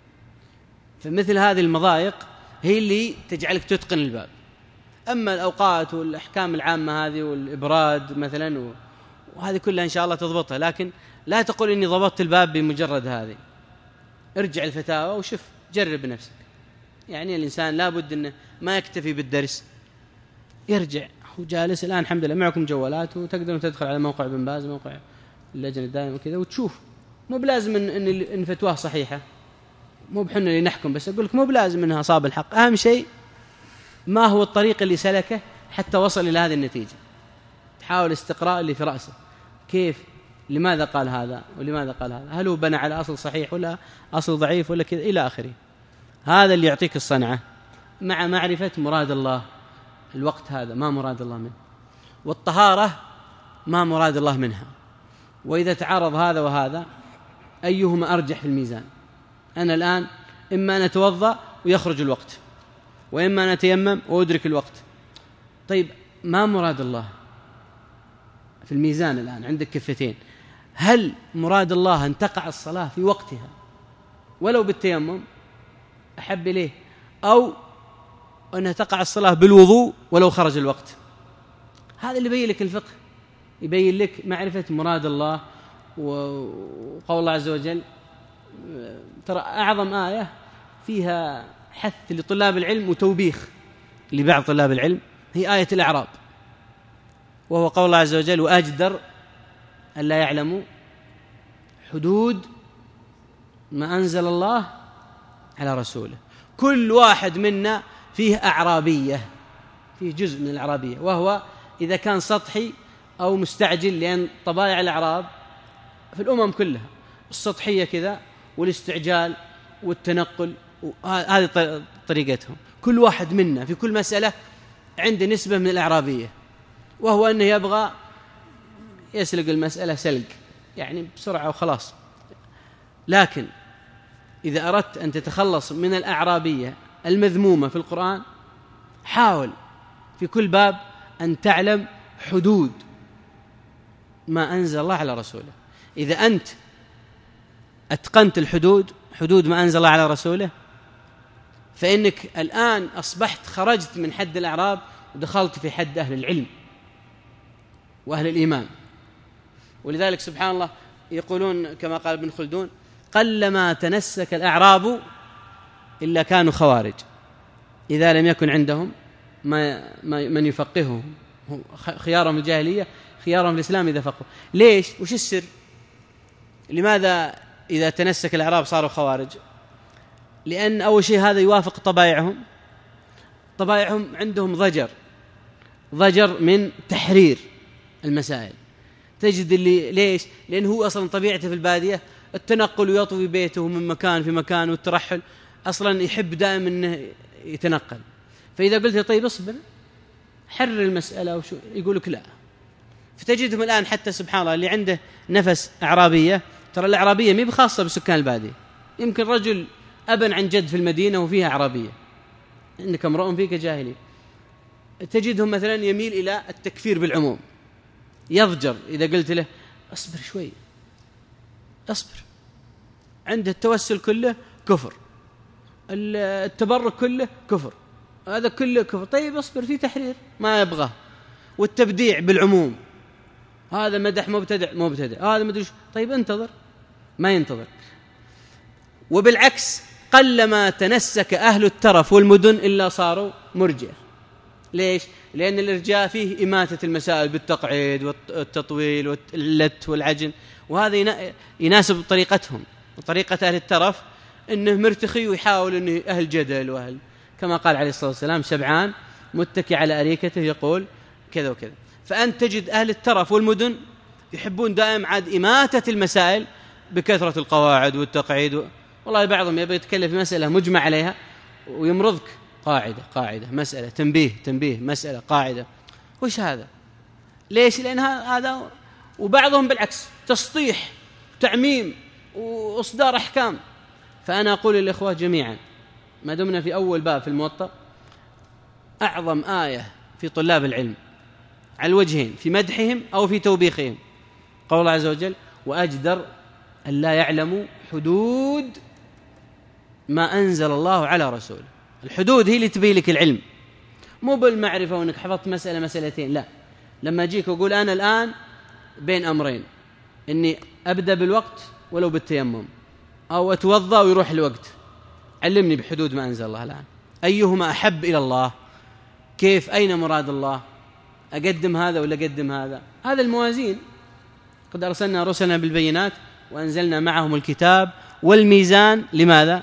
فمثل هذه المضايق هي اللي تجعلك تتقن الباب. أما الأوقات والأحكام العامة هذه والإبراد مثلا وهذه كلها إن شاء الله تضبطها، لكن لا تقول إني ضبطت الباب بمجرد هذه، ارجع الفتاوى وشوف، جرب نفسك. يعني الإنسان لا بد أنه ما يكتفي بالدرس، يرجع هو جالس. الآن الحمد لله معكم جوالات وتقدرون تدخل على موقع ابن باز، موقع اللجنة الدائمة وكذا، وتشوف. مو بلازم إن إن فتواه صحيحة، مو بحنا اللي نحكم، بس أقول لك مو بلازم إنها أصاب الحق. أهم شيء ما هو الطريق اللي سلكه حتى وصل إلى هذه النتيجة. تحاول استقراء اللي في رأسه، كيف، لماذا قال هذا ولماذا قال هذا، هل هو بنى على أصل صحيح ولا أصل ضعيف ولا كذا إلى آخره. هذا اللي يعطيك الصنعة، مع معرفة مراد الله. الوقت هذا ما مراد الله منه، والطهارة ما مراد الله منها. وإذا تعارض هذا وهذا أيهما أرجح في الميزان؟ أنا الآن إما نتوضأ ويخرج الوقت، وإما نتيمم وأدرك الوقت. طيب ما مراد الله في الميزان؟ الآن عندك كفتين، هل مراد الله أن تقع الصلاة في وقتها ولو بالتيمم أحب إليه، أو أن تقع الصلاة بالوضوء ولو خرج الوقت؟ هذا اللي يبين لك الفقه، يبين لك معرفة مراد الله. وقول الله عز وجل، ترى أعظم آية فيها حث لطلاب العلم وتوبيخ لبعض طلاب العلم هي آية الأعراب، وهو قول الله عز وجل: وأجدر أن لا يعلموا حدود ما أنزل الله على رسوله. كل واحد منا فيه أعرابية، فيه جزء من الأعرابية، وهو إذا كان سطحي أو مستعجل، لأن طبائع الأعراب في الأمم كلها السطحية كذا والاستعجال والتنقل، هذه طريقتهم. كل واحد منا في كل مسألة عنده نسبة من الأعرابية، وهو أنه يبغى يسلق المسألة سلق، يعني بسرعة وخلاص. لكن إذا أردت أن تتخلص من الأعرابية المذمومة في القرآن، حاول في كل باب أن تعلم حدود ما أنزل الله على رسوله. إذا أنت أتقنت الحدود، حدود ما أنزل الله على رسوله، فإنك الآن أصبحت خرجت من حد الأعراب ودخلت في حد أهل العلم وأهل الإيمان. ولذلك سبحان الله يقولون كما قال ابن خلدون: قلما تنسك الأعراب إلا كانوا خوارج، إذا لم يكن عندهم ما من يفقههم. خيارهم الجاهلية خيارهم الإسلام إذا فقهوا. ليش؟ وش السر؟ لماذا إذا تنسك الأعراب صاروا خوارج؟ لأن أول شيء هذا يوافق طبائعهم. طبائعهم عندهم ضجر ضجر من تحرير المسائل. تجد اللي ليش؟ لأنه هو أصلا طبيعته في البادية التنقل ويطوي بيته من مكان في مكان والترحل، أصلا يحب دائما أنه يتنقل. فإذا قلت طيب اصبر حرر المسألة وشو، يقول لك لا. فتجدهم الآن حتى سبحان الله اللي عنده نفس أعرابية، ترى الأعرابية مي بخاصة بسكان البادية، يمكن رجل أبن عن جد في المدينة وفيها أعرابية، إنك امرؤ فيك جاهلي، تجدهم مثلا يميل إلى التكفير بالعموم، يضجر إذا قلت له أصبر شوي أصبر. عنده التوسل كله كفر، التبرك كله كفر، هذا كله كفر. طيب أصبر، في تحرير ما يبغاه، والتبديع بالعموم، هذا مدح مبتدع مبتدع، هذا مدري. طيب انتظر، ما ينتظر. وبالعكس قلما تنسك أهل الترف والمدن إلا صاروا مرجئة. ليش؟ لأن الإرجاء فيه إماتة المسائل بالتقعيد والتطويل واللت والعجن، وهذا يناسب طريقتهم وطريقة أهل الترف، إنه مرتخي ويحاول إنه أهل جدل وأهل، كما قال عليه الصلاة والسلام: شبعان متكي على أريكته يقول كذا وكذا. فأنت تجد أهل الترف والمدن يحبون دائم عاد إماتة المسائل بكثرة القواعد والتقعيد و... والله بعضهم يبي يتكلم في مسألة مجمع عليها ويمرضك قاعدة قاعدة مسألة تنبيه تنبيه مسألة قاعدة. وش هذا؟ ليش؟ لأن هذا. وبعضهم بالعكس تسطيح تعميم وإصدار أحكام. فأنا أقول للإخوة جميعا، ما دمنا في أول باب في الموطأ، أعظم آية في طلاب العلم على الوجهين، في مدحهم أو في توبيخهم، قول الله عز وجل: وأجدر أن لا يعلموا حدود ما أنزل الله على رسوله. الحدود هي اللي تبي لك العلم، مو بالمعرفة وأنك حفظت مسألة مسألتين. لا، لما أجيك وأقول أنا الآن بين أمرين، إني أبدأ بالوقت ولو بالتيمم، أو أتوضأ ويروح الوقت، علمني بحدود ما أنزل الله الآن، أيهما أحب إلى الله، كيف، أين مراد الله، أقدم هذا ولا أقدم هذا. هذا الموازين. قد أرسلنا رسلنا بالبينات وأنزلنا معهم الكتاب والميزان. لماذا؟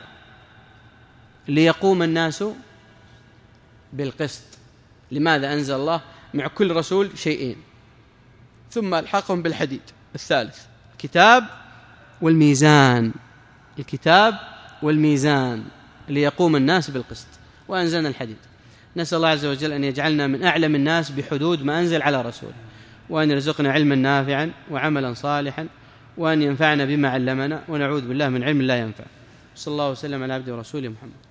ليقوم الناس بالقسط. لماذا أنزل الله مع كل رسول شيئين ثم ألحقهم بالحديد الثالث؟ الكتاب والميزان، الكتاب والميزان ليقوم الناس بالقسط، وأنزلنا الحديد. نسأل الله عز وجل أن يجعلنا من أعلم الناس بحدود ما أنزل على رسوله، وأن يرزقنا علما نافعا وعملا صالحا، وأن ينفعنا بما علمنا، ونعوذ بالله من علم لا ينفع. صلى الله وسلم على عبده ورسوله محمد.